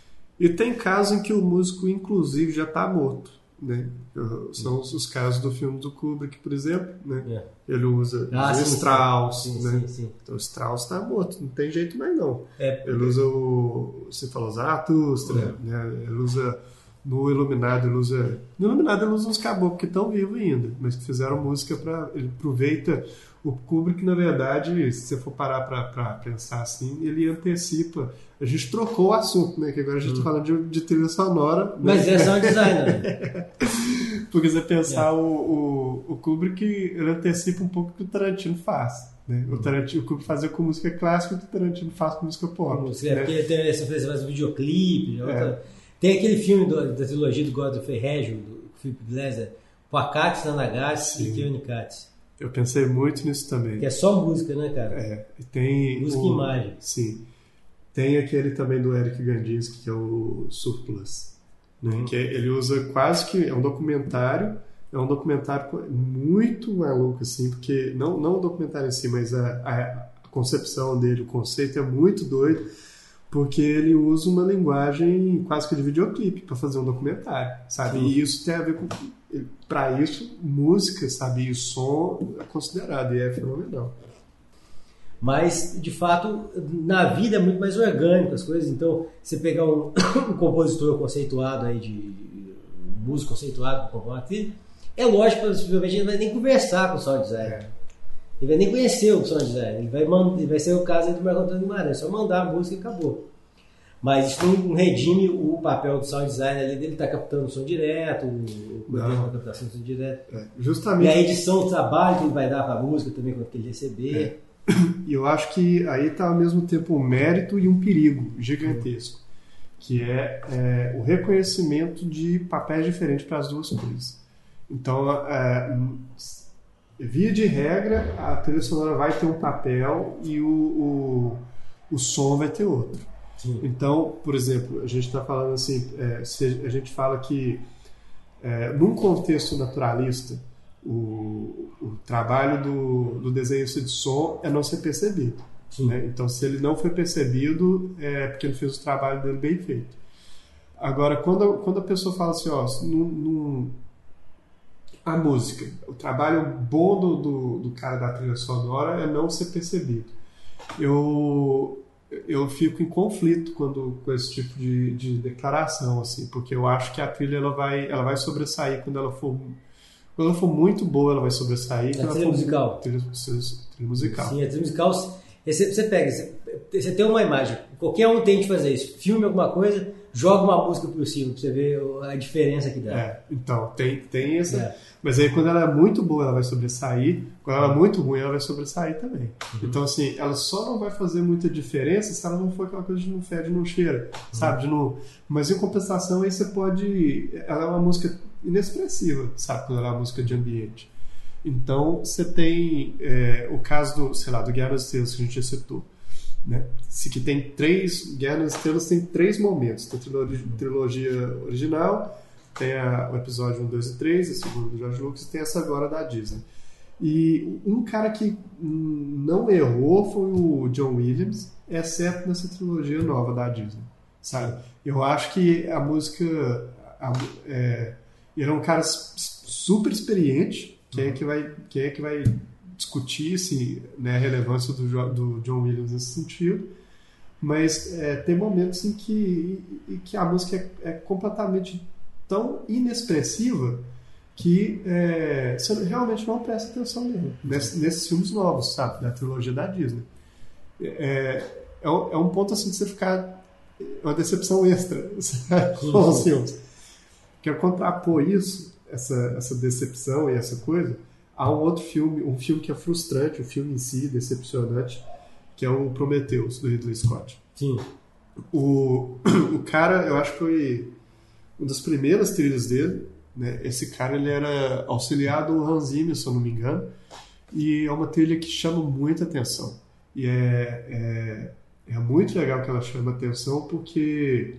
E tem casos em que o músico, inclusive, já está morto. Né? São os, os casos do filme do Kubrick, por exemplo, né? É. Ele usa ah, o sim, Strauss, sim, né? sim, sim. Então o Strauss está morto, não tem jeito mais não. É, ele usa o, você falou Zaratustra, é. né? Ele usa no Iluminado, ele usa no Iluminado ele usa uns caboclos que estão vivos ainda, mas que fizeram música para ele aproveita o Kubrick, na verdade, se você for parar para pensar assim, ele antecipa. A gente trocou o assunto, né? Que agora a gente está hum. falando de, de trilha sonora. Mas né? é sound design, né? Porque você pensar é. o, o, o Kubrick, ele antecipa um pouco o que o Tarantino faz. Né? Hum. O, Tarantino, o Kubrick fazia com música clássica e o Tarantino faz com música pop. Música, né? É, porque tem essa coisa mais um videoclipe. Outra... É. Tem aquele filme do, da trilogia do Godfrey Reggio, do Philip Glass, Pacatz, Nanagats e Keone Katz. Eu pensei muito nisso também. Que é só música, né, cara? É. E tem música o, e imagem. Sim. Tem aquele também do Eric Gandinsky, que é o Surplus. Né? Uhum. Que é, ele usa quase que... É um documentário. É um documentário muito maluco, assim, porque... Não, não o documentário em si, mas a, a concepção dele, o conceito é muito doido, porque ele usa uma linguagem quase que de videoclipe para fazer um documentário, sabe? Sim. E isso tem a ver com... Para isso, música, sabe? E o som é considerado e é fenomenal. Mas, de fato, na vida é muito mais orgânico as coisas. Então, você pegar um, um compositor conceituado aí, de, de um músico conceituado para compor uma trilha, é lógico que possivelmente ele não vai nem conversar com o sound design. É. Ele vai nem conhecer o sound design. Ele vai, mandar, ele vai ser o caso aí do Marco Antônio Guimarães, só mandar a música e acabou. Mas isso não redime o papel do sound design ali dele, tá captando o som direto, o a captação do som direto. É, justamente. E a edição, o trabalho que ele vai dar para a música também, quando ele receber. É. E eu acho que aí está ao mesmo tempo um mérito e um perigo gigantesco, que é, é o reconhecimento de papéis diferentes para as duas coisas. Então, é, via de regra, a trilha sonora vai ter um papel e o, o, o som vai ter outro. Sim. Então, por exemplo, a gente está falando assim, é, se a gente fala que é, num contexto naturalista, O, o trabalho do, do desenhista de som é não ser percebido. Né? Então, se ele não foi percebido, é porque ele fez o trabalho dele bem feito. Agora, quando, quando a pessoa fala assim, ó, num, num, a música, o trabalho bom do, do, do cara da trilha sonora é não ser percebido. Eu, eu fico em conflito quando, com esse tipo de, de declaração, assim, porque eu acho que a trilha ela vai, ela vai sobressair quando ela for... Quando ela for muito boa, ela vai sobressair. A trilha musical. Trilha, trilha musical. Sim, a trilha musical, você, você pega, você, você tem uma imagem, qualquer um tem que fazer isso. Filme alguma coisa, joga uma música por cima, pra você ver a diferença que dá. É, então, tem, tem essa... É. Mas aí quando ela é muito boa, ela vai sobressair. Quando ela é muito ruim, ela vai sobressair também. Uhum. Então, assim, ela só não vai fazer muita diferença se ela não for aquela coisa de não fede, não cheira, uhum. sabe? De não... Mas em compensação, aí você pode... Ela é uma música inexpressiva, sabe? Quando ela é uma música de ambiente. Então, você tem é, o caso do, sei lá, do Guerra nas Estrelas, que a gente já citou. Né? Se que tem três... Guerra nas Estrelas tem três momentos. Tem a trilogia, trilogia original... Tem a, o episódio um, dois e três, a segunda do George Lucas, e tem essa agora da Disney. E um cara que não errou foi o John Williams, exceto nessa trilogia nova da Disney, sabe? Eu acho que a música... A, é, ele é um cara super experiente, quem é que vai, quem é que vai discutir assim, né, a relevância do, do John Williams nesse sentido, mas é, tem momentos em que, em que a música é, é completamente tão inexpressiva que é, você realmente não presta atenção nele, nesse, nesses filmes novos, sabe, da trilogia da Disney. É, é, um, é um ponto assim de você ficar uma decepção extra, sabe, com os filmes. quero contrapor isso, essa, essa decepção e essa coisa, a um outro filme, um filme que é frustrante, o filme em si, decepcionante, que é o Prometheus, do Ridley Scott. Sim. O, o cara, eu acho que foi uma das primeiras trilhas dele, né? Esse cara, ele era auxiliar do Hans Zimmer, se eu não me engano, e é uma trilha que chama muita atenção. E é, é, é muito legal que ela chama atenção, porque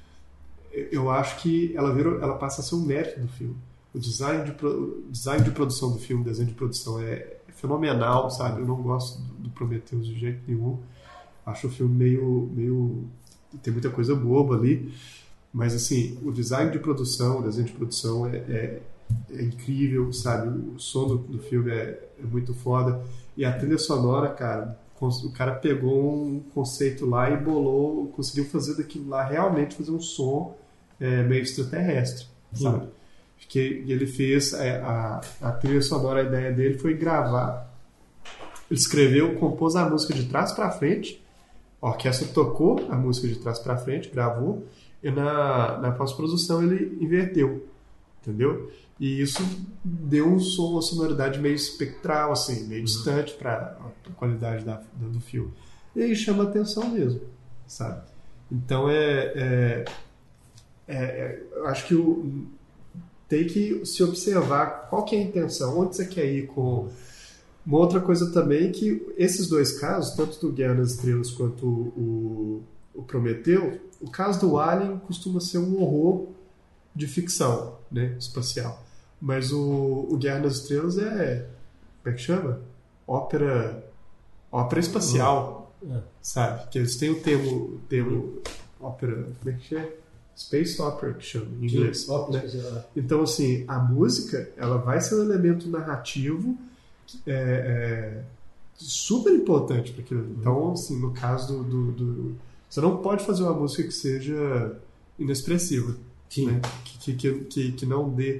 eu acho que ela, virou, ela passa a ser um mérito do filme. O design de, o design de produção do filme, o desenho de produção é, é fenomenal, sabe? Eu não gosto do, do Prometheus de jeito nenhum. Acho o filme meio, meio... tem muita coisa boba ali. Mas, assim, o design de produção, o desenho de produção é, é, é incrível, sabe? O som do, do filme é, é muito foda. E a trilha sonora, cara, o cara pegou um conceito lá e bolou, conseguiu fazer daquilo lá realmente fazer um som é, meio extraterrestre, sabe? Sim. Que ele fez a, a, a trilha sonora, a ideia dele foi gravar. Ele escreveu, compôs a música de trás para frente, a orquestra tocou a música de trás para frente, gravou, e na, na pós-produção ele inverteu, entendeu? E isso deu um som, uma sonoridade meio espectral, assim, meio distante para a qualidade da, do filme. E aí chama atenção mesmo, sabe? Então é, é, é, é eu acho que o tem que se observar qual que é a intenção, onde você quer ir com... Uma outra coisa também é que esses dois casos, tanto do Guerra nas Estrelas quanto o, o Prometeu, o caso do Alien costuma ser um horror de ficção, né, espacial. Mas o, o Guerra nas Estrelas é... Como é que chama? Ópera... Ópera espacial, uhum. Sabe? Que eles têm o termo... O termo ópera... Como é que é? Space Opera, que chama em inglês. Sim, né? Então, assim, a música ela vai ser um elemento narrativo é, é, super importante para aquilo. Então, assim, no caso do, do, do... Você não pode fazer uma música que seja inexpressiva. Sim. Né? Que, que, que, que não dê...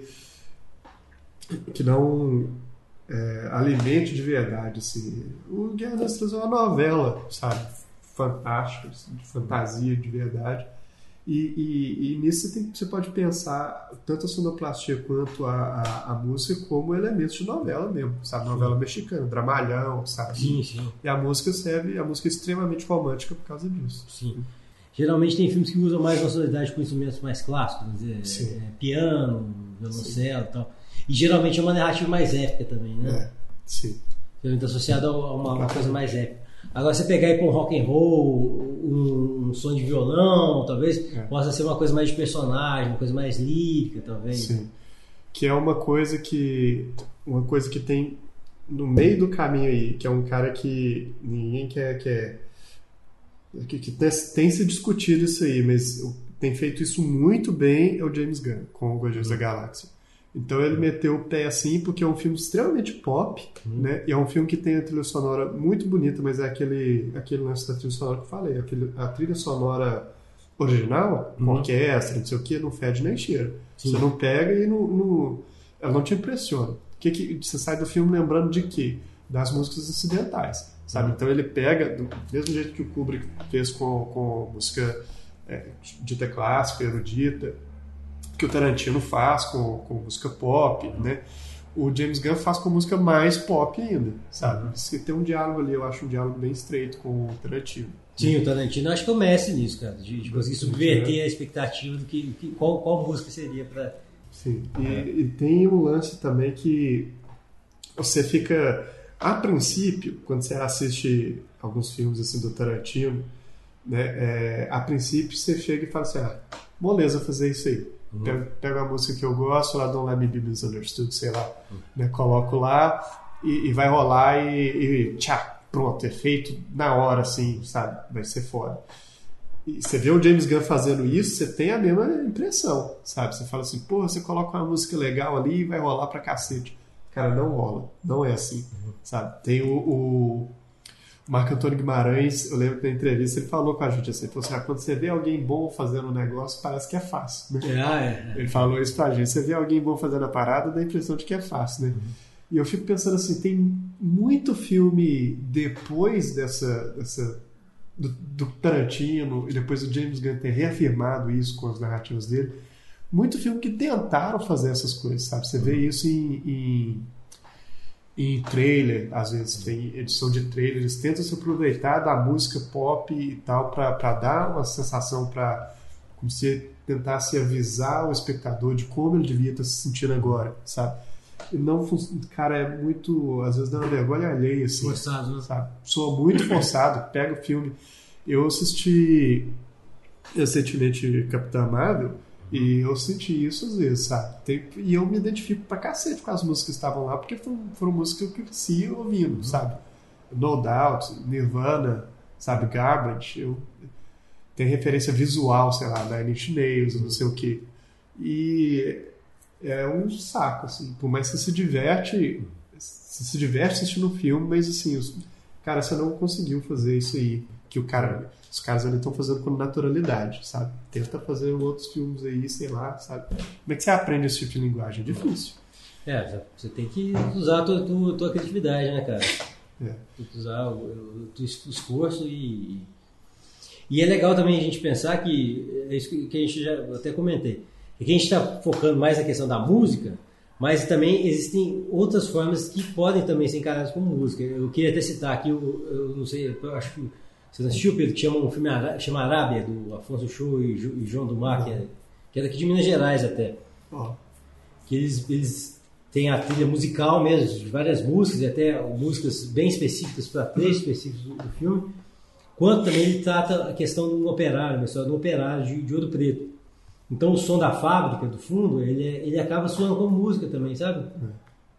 Que não é, alimente de verdade. Assim. O Guerra das Estrelas é uma novela, sabe? Fantástica, assim, de fantasia de verdade. E, e, e nisso você, tem, você pode pensar tanto a sonoplastia quanto a, a, a música como elementos de novela mesmo, sabe? Novela sim. mexicana, dramalhão, sabe? Sim, sim. E a música serve, a música é extremamente romântica por causa disso. Sim. Geralmente tem filmes que usam mais uma sonoridade com instrumentos mais clássicos, quer dizer, é, piano, violoncelo e tal. E geralmente é uma narrativa mais épica também, né? É, sim. Geralmente associada a uma, uma coisa mais épica. Agora, você pegar aí com rock and roll, um, um som de violão, talvez é. possa ser uma coisa mais de personagem, uma coisa mais lírica, talvez. Sim. Que é uma coisa que uma coisa que tem no meio do caminho aí, que é um cara que ninguém quer, quer que, que tem, tem se discutido isso aí, mas tem feito isso muito bem é o James Gunn com o Guardiões da Galáxia. Então ele meteu o pé assim, porque é um filme extremamente pop, uhum. né? E é um filme que tem a trilha sonora muito bonita, mas é aquele, aquele lance da trilha sonora que eu falei. Aquele, a trilha sonora original, uhum. com orquestra, não sei o que, não fede nem cheira. Sim. Você não pega e não, não, ela não te impressiona. Que que, você sai do filme lembrando de quê? Das músicas incidentais, sabe? Uhum. Então ele pega, do mesmo jeito que o Kubrick fez com, com música é, dita clássica, erudita, que o Tarantino faz com, com música pop, né? O James Gunn faz com música mais pop ainda, sabe? Uhum. Tem um diálogo ali, eu acho um diálogo bem estreito com o Tarantino. Sim, o Tarantino, eu acho que é o mestre nisso, cara, de, de conseguir subverter a expectativa do que, que qual, qual música seria para... Sim, e, é. e tem um lance também que você fica, a princípio, quando você assiste alguns filmes assim do Tarantino, né, é, a princípio você chega e fala assim, ah, moleza fazer isso aí. Uhum. Pego, pego a música que eu gosto, lá Don't Let Me Be Misunderstood, sei lá, uhum. né, coloco lá e, e vai rolar e, e tchá, pronto, é feito na hora, assim, sabe? Vai ser foda. E você vê o James Gunn fazendo isso, você tem a mesma impressão, sabe? Você fala assim, pô, você coloca uma música legal ali e vai rolar pra cacete. Cara, não rola, não é assim, uhum. sabe? Tem o, o Marco Antônio Guimarães, eu lembro que na entrevista ele falou com a gente assim, ele falou assim, ah, quando você vê alguém bom fazendo um negócio, parece que é fácil, né? Ah, é, é. Ele falou isso pra gente, você vê alguém bom fazendo a parada, dá a impressão de que é fácil, né? Uhum. E eu fico pensando assim, tem muito filme depois dessa, dessa do, do Tarantino, e depois o James Gunn ter reafirmado isso com as narrativas dele, muito filme que tentaram fazer essas coisas, sabe? Você vê isso em, em, em trailer, às vezes tem edição de trailer, eles tentam se aproveitar da música pop e tal para dar uma sensação, para como se tentasse avisar o espectador de como ele devia estar se sentindo agora, sabe? E não, cara, é muito, às vezes dá uma vergonha alheia, assim, forçado, né? sabe? Sou muito forçado, pega o filme. Eu assisti recentemente Capitã Marvel e eu senti isso às vezes, sabe? Tem, e eu me identifico pra cacete com as músicas que estavam lá, porque foram, foram músicas que eu cresci ouvindo, sabe? No Doubt, Nirvana, sabe? Garbage, eu tem referência visual, sei lá, Nine Inch Nails, não sei o quê. E é um saco, assim, por mais que você se diverte, você se diverte assistindo o filme, mas assim, os, cara, você não conseguiu fazer isso aí, que o cara, os caras ali estão fazendo com naturalidade, sabe? Tenta fazer outros filmes aí, sei lá, sabe? Como é que você aprende esse tipo de linguagem? É difícil. É, você tem que usar a tua, tua, tua criatividade, né, cara? É. Tem que usar o, o, o esforço e... E é legal também a gente pensar que, é isso que a gente já até comentei, é que a gente está focando mais na questão da música, mas também existem outras formas que podem também ser encaradas como música. Eu queria até citar aqui, eu, eu não sei, eu acho que você não assistiu, Pedro, que chama um filme chama Arábia, do Afonso Show e, e João Dumar, que é, que é daqui de Minas Gerais até. Oh. Que eles, eles têm a trilha musical mesmo, de várias músicas, e até músicas bem específicas para trechos específicos do, do filme. Quanto também ele trata a questão do operário, pessoal, do operário de, de Ouro Preto. Então o som da fábrica, do fundo, ele, ele acaba soando como música também, sabe? É.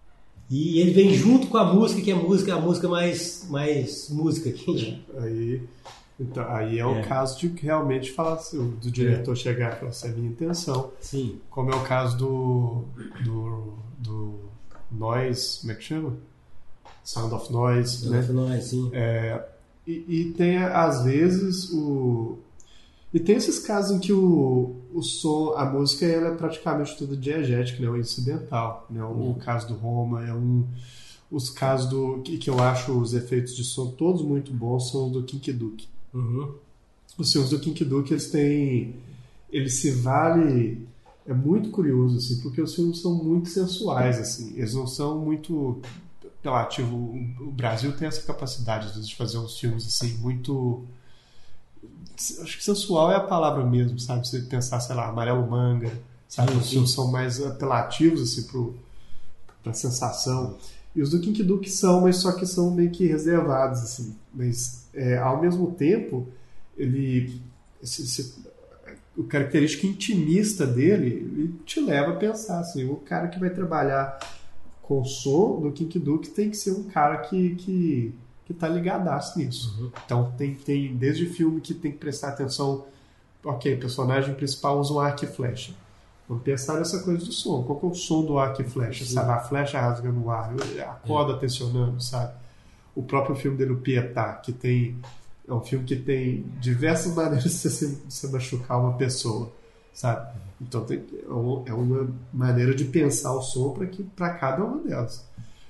E ele vem junto com a música, que é a música, a música mais, mais música. Que... É. Aí, então, aí é o é. caso de realmente falar assim, do diretor é. chegar e falar assim, é a minha intenção. Sim. Como é o caso do, do, do Noise, como é que chama? Sound of Noise. Sound né? of Noise, sim. É, E, e tem, às vezes, o... E tem esses casos em que o, o som, a música, ela é praticamente toda diegética, né? Ou incidental, né? O, uhum. o caso do Roma é um... Os casos do... Que, que eu acho os efeitos de som todos muito bons são os do Kinky Duke. Uhum. Os filmes do Kinky Duke, eles têm... Eles se valem... É muito curioso, assim, porque os filmes são muito sensuais, assim. Eles não são muito... Relativo, o Brasil tem essa capacidade de fazer uns filmes assim muito, acho que sensual é a palavra mesmo, sabe? Você pensar, sei lá, Amarelo Manga, sabe? Sim, os filmes são mais apelativos assim pro, pra sensação. E os do Kinky Duke são, mas só que são meio que reservados assim. Mas é, ao mesmo tempo ele esse, esse, o característica intimista dele ele te leva a pensar assim, o cara que vai trabalhar com o som do Kinky Duke tem que ser um cara que, que, que tá ligadaço nisso. Uhum. Então tem, tem desde filme que tem que prestar atenção, ok, o personagem principal usa um arco e flecha. Vamos pensar nessa coisa do som. Qual que é o som do arco e flecha? Uhum. Sabe? A flecha rasgando o ar, a corda uhum. tensionando, sabe? O próprio filme dele, o Pietà, que tem... É um filme que tem diversas maneiras de você, de você machucar uma pessoa, sabe? Então tem, é uma maneira de pensar o som para cada uma delas.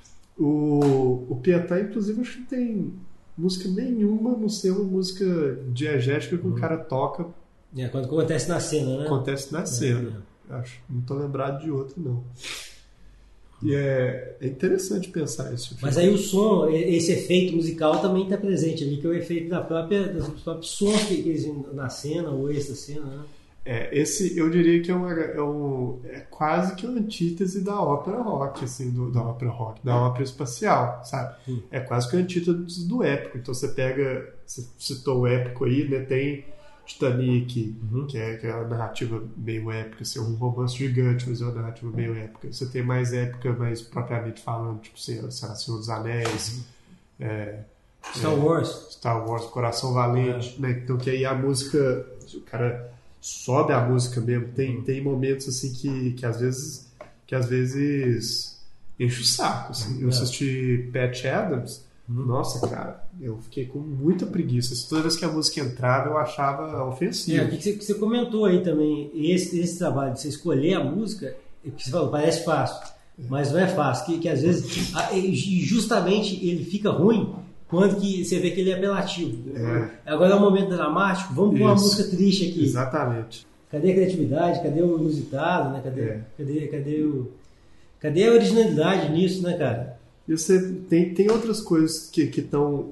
O, o Pietà, inclusive, acho que tem música nenhuma no ser uma música diegética que uhum. o cara toca. É, quando acontece na cena, né? Acontece na cena. É, é. Acho. Não estou lembrado de outro, não. E é, é interessante pensar isso. Mas aí o som, esse efeito musical também está presente ali, que é o efeito da própria, dos próprios sons que eles na cena ou essa cena, né? É, esse eu diria que é, uma, é, um, é quase que uma antítese da ópera rock, assim, do, da ópera rock, da ópera espacial, sabe? Hum. É quase que a antítese do épico. Então você pega, você citou o épico aí, né? Tem Titanic, uhum. que, é, que é uma narrativa meio épica, assim, um romance gigante, mas é uma narrativa meio épica. Você tem mais épica, mais propriamente falando, tipo, sei lá, Senhor dos Anéis, uhum. é, Star é, Wars, Star Wars, Coração Valente, é. né? Então que aí a música, o cara sobe a música mesmo. Tem, tem momentos assim que, que às vezes que às vezes enche o saco. Assim. Eu assisti Patch Adams, uhum. nossa, cara, eu fiquei com muita preguiça. Toda vez que a música entrava, eu achava ofensivo. É, o que você, que você comentou aí também, esse, esse trabalho de você escolher a música, que você falou, parece fácil, é. mas não é fácil, que, que às vezes justamente ele fica ruim quando que você vê que ele é apelativo. É. Agora é um momento dramático, vamos pôr uma música triste aqui. Exatamente. Cadê a criatividade? Cadê o inusitado, né? Cadê, É. cadê, cadê, o, cadê a originalidade nisso, né, cara? E você tem, tem outras coisas que estão,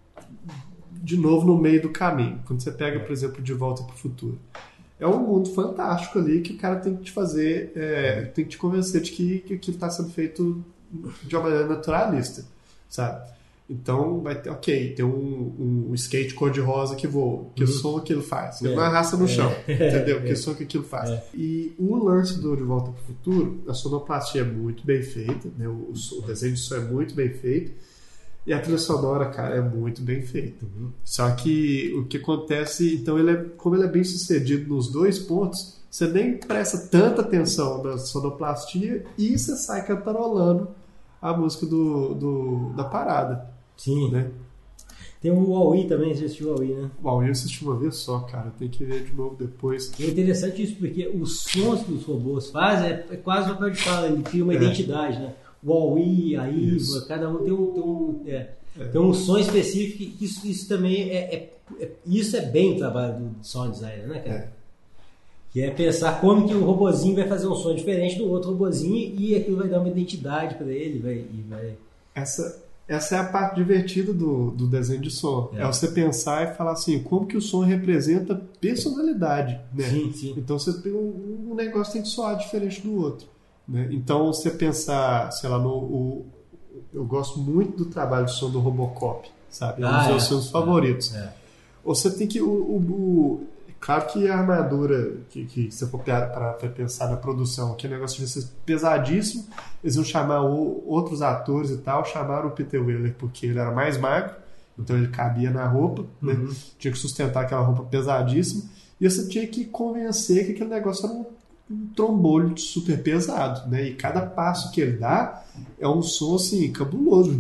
de novo, no meio do caminho. Quando você pega, por exemplo, De Volta para o Futuro. É um mundo fantástico ali que o cara tem que te fazer, é, tem que te convencer de que, que aquilo está sendo feito de uma maneira naturalista, sabe? Então, vai ter, ok, tem um, um skate cor-de-rosa que voa, que uhum. som que ele faz? Ele é. não arrasta no chão, é. entendeu? Que som que aquilo faz? É. E o lance do De Volta para o Futuro, a sonoplastia é muito bem feita, né? o, o desenho de som é muito bem feito, e a trilha sonora, cara, é muito bem feita. Uhum. Só que o que acontece, então, ele é, como ele é bem sucedido nos dois pontos, você nem presta tanta atenção na sonoplastia e você sai cantarolando a música do, do, da parada. Sim. Né? Tem o Wall-E também, você assistiu o Wall-E, né? O Wall-E eu assisti uma vez só, cara. Tem que ver de novo depois. É interessante isso, porque os sons que os robôs fazem é, é quase o papel de fala, ele cria uma é. identidade, né? O Wall-E, a Iva, cada um tem um, tem um, é, é. tem um som específico. Isso, isso também é, é, é, isso é bem o trabalho do sound designer, né, cara? É. Que é pensar como que o robozinho vai fazer um som diferente do outro robozinho e aquilo vai dar uma identidade para ele. Vai, e vai... Essa, essa é a parte divertida do, do desenho de som. É. é você pensar e falar assim, como que o som representa personalidade. Né? Sim, sim. Então você tem um, um negócio que tem que soar diferente do outro. Né? Então você pensar, sei lá, no, o, eu gosto muito do trabalho de som do Robocop, sabe? É um ah, dos meus é. filmes favoritos. É. Você tem que... o, o, o Claro que a armadura, que, que se for para pensar na produção, que o negócio devia ser pesadíssimo, eles iam chamar o, outros atores e tal, chamaram o Peter Weller porque ele era mais magro, então ele cabia na roupa, uhum. né? Tinha que sustentar aquela roupa pesadíssima, e você tinha que convencer que aquele negócio era um, um trombolho super pesado, né? E cada passo que ele dá é um som assim, cabuloso.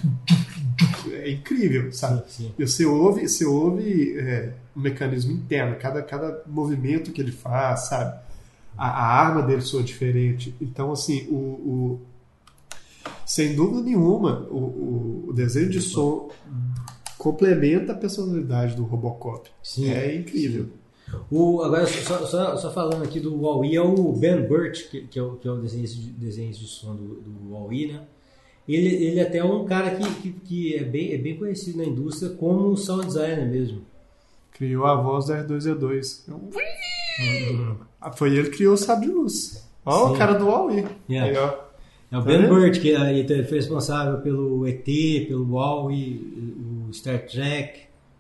É incrível, sabe? Sim, sim. E você ouve, você ouve é, um mecanismo interno, cada, cada movimento que ele faz, sabe? A, a arma dele soa diferente. Então, assim, o, o, sem dúvida nenhuma, o, o, o desenho de som complementa a personalidade do Robocop. Sim, é incrível. Sim. O, agora, só, só, só falando aqui do Wall-E, é o Ben Burtt, que, que é o, que é o desenho de, desenho de som do, do Wall-E, né? Ele, ele até é um cara que, que, que é, bem, é bem conhecido na indústria como sound designer mesmo. Criou a voz da R dois D dois. Uhum. Foi ele que criou o Sabre de Luz. Ó, o cara do Wall-E. Yeah. Aí, ó. É o tá Ben Burtt, que ele foi responsável pelo E T, pelo Wall-E, o Star Trek.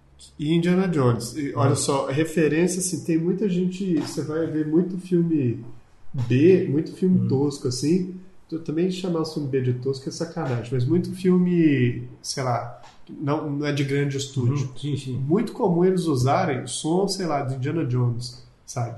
E Indiana Jones. E, olha uhum. só, referência, assim, tem muita gente... Você vai ver muito filme B, muito filme uhum. tosco, assim... Eu também chamar o filme B de tosco é sacanagem, mas muito filme, sei lá, não, não é de grande estúdio. Uhum, sim, sim. Muito comum eles usarem som, sei lá, de Indiana Jones, sabe?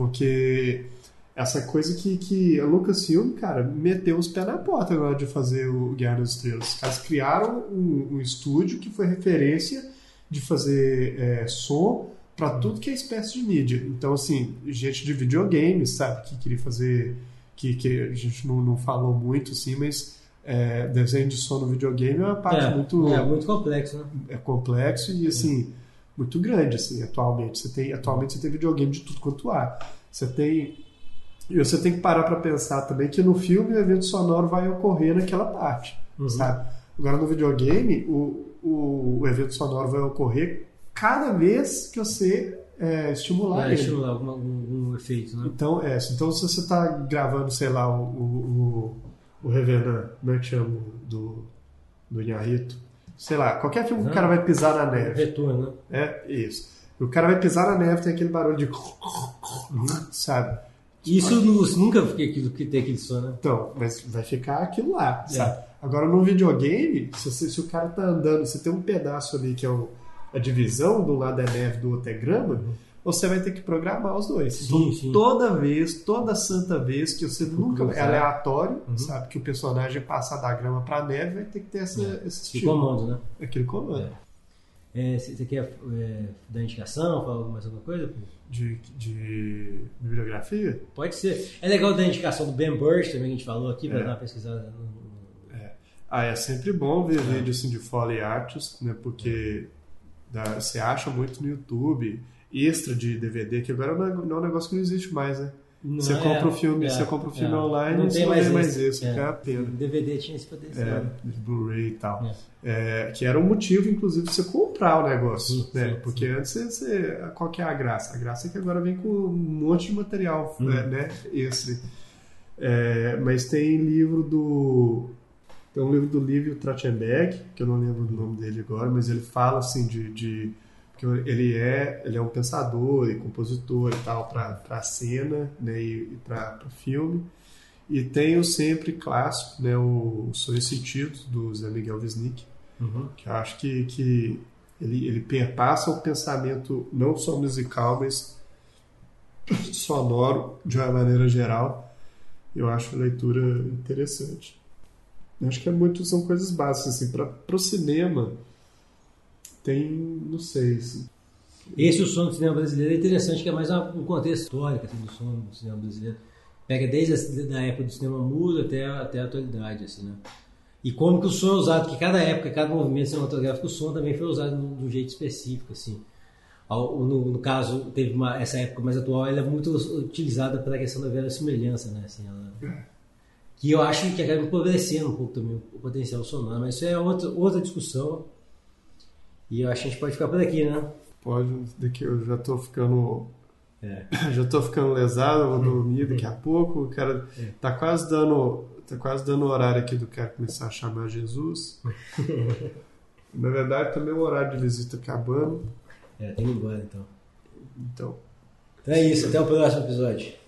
Porque essa coisa que, que a Lucasfilm, cara, meteu os pés na porta na hora de fazer o Guerra das Estrelas. Os caras criaram um, um estúdio que foi referência de fazer é, som para tudo que é espécie de mídia. Então, assim, gente de videogames, sabe, que queria fazer... Que, que a gente não, não falou muito, assim, mas é, desenho de som no videogame é uma parte é, muito... É muito complexo, né? É complexo e, assim, é. muito grande, assim, atualmente. Você tem, atualmente você tem videogame de tudo quanto há. Você tem... E você tem que parar para pensar também que no filme o evento sonoro vai ocorrer naquela parte, uhum. sabe? Agora, no videogame, o, o, o evento sonoro vai ocorrer cada vez que você... É, estimular é, ele. Estimular algum, algum efeito, né? Então, é, então se você está gravando, sei lá, o, o, o Revenant, como é que chama? Do, do Inharrito. Sei lá, qualquer filme que o cara vai pisar na neve. Retorno, né? É, isso. O cara vai pisar na neve, tem aquele barulho de... Uhum. Sabe? Isso Mas, nunca fica aquilo que tem aquele som, né? Então, mas vai ficar aquilo lá, é. sabe? Agora, no videogame, se, se o cara tá andando, você tem um pedaço ali que é o a divisão, do lado é neve, do outro é grama, uhum. você vai ter que programar os dois. Sim, então, sim. toda vez, toda santa vez que você nunca... É aleatório, uhum. sabe? Que o personagem passar da grama pra neve, vai ter que ter essa, é. esse tipo. Aquele comando, né? Aquele comando. É. É, você quer é, dar indicação, falar mais alguma coisa? De, de bibliografia? Pode ser. É legal dar indicação do Ben Burtt também, que a gente falou aqui, para é. dar uma pesquisada. No... É. Ah, é sempre bom ver é. vídeo assim, de Foley Artists, né? Porque... Da, você acha muito no YouTube. extra de D V D, que agora não é um negócio que não existe mais, né? Não você é, compra o filme, é, você compra o filme é. online Não e você tem não mais vê mais esse. isso, que é a pena. D V D tinha esse potencial. É, Blu-ray e tal. É. É, que era um motivo, inclusive, de você comprar o negócio. Sim, né? sim, Porque sim. antes, você, qual que é a graça? A graça é que agora vem com um monte de material, Hum. né? Esse. É, mas tem livro do... Tem um livro do Lívio Trachtenberg, que eu não lembro o nome dele agora, mas ele fala, assim, de... de que ele é, ele é um pensador e compositor e tal para a cena, né, e, e para o filme. E tem o sempre clássico, né, o Sonhos Sentidos, do Zé Miguel Wisnik, Uhum. que eu acho que, que ele, ele perpassa o pensamento não só musical, mas sonoro de uma maneira geral. Eu acho a leitura interessante. Eu acho que é muito, são coisas básicas. Assim, para o cinema, tem, não sei... Se... Esse o som do cinema brasileiro é interessante, que é mais um contexto histórico assim, do som do cinema brasileiro. Pega desde a época do cinema mudo até, até a atualidade, assim, né? E como que o som é usado, que cada época, cada movimento cinematográfico, o som também foi usado de um jeito específico, assim. No, no caso, teve uma, essa época mais atual, ela é muito utilizada para a questão da verossimilhança, né? Assim, ela, que eu acho que acaba empobrecendo um pouco também o potencial sonoro, mas isso é outra, outra discussão. E eu acho que a gente pode ficar por aqui, né? Pode, daqui eu já tô ficando... É. Já tô ficando lesado, eu vou dormir daqui a pouco. O cara é. tá quase dando, tá quase dando o horário aqui do cara começar a chamar Jesus. Na verdade, também o horário de visita acabando. É, tem que ir embora então. Então, Então é isso, até o próximo episódio.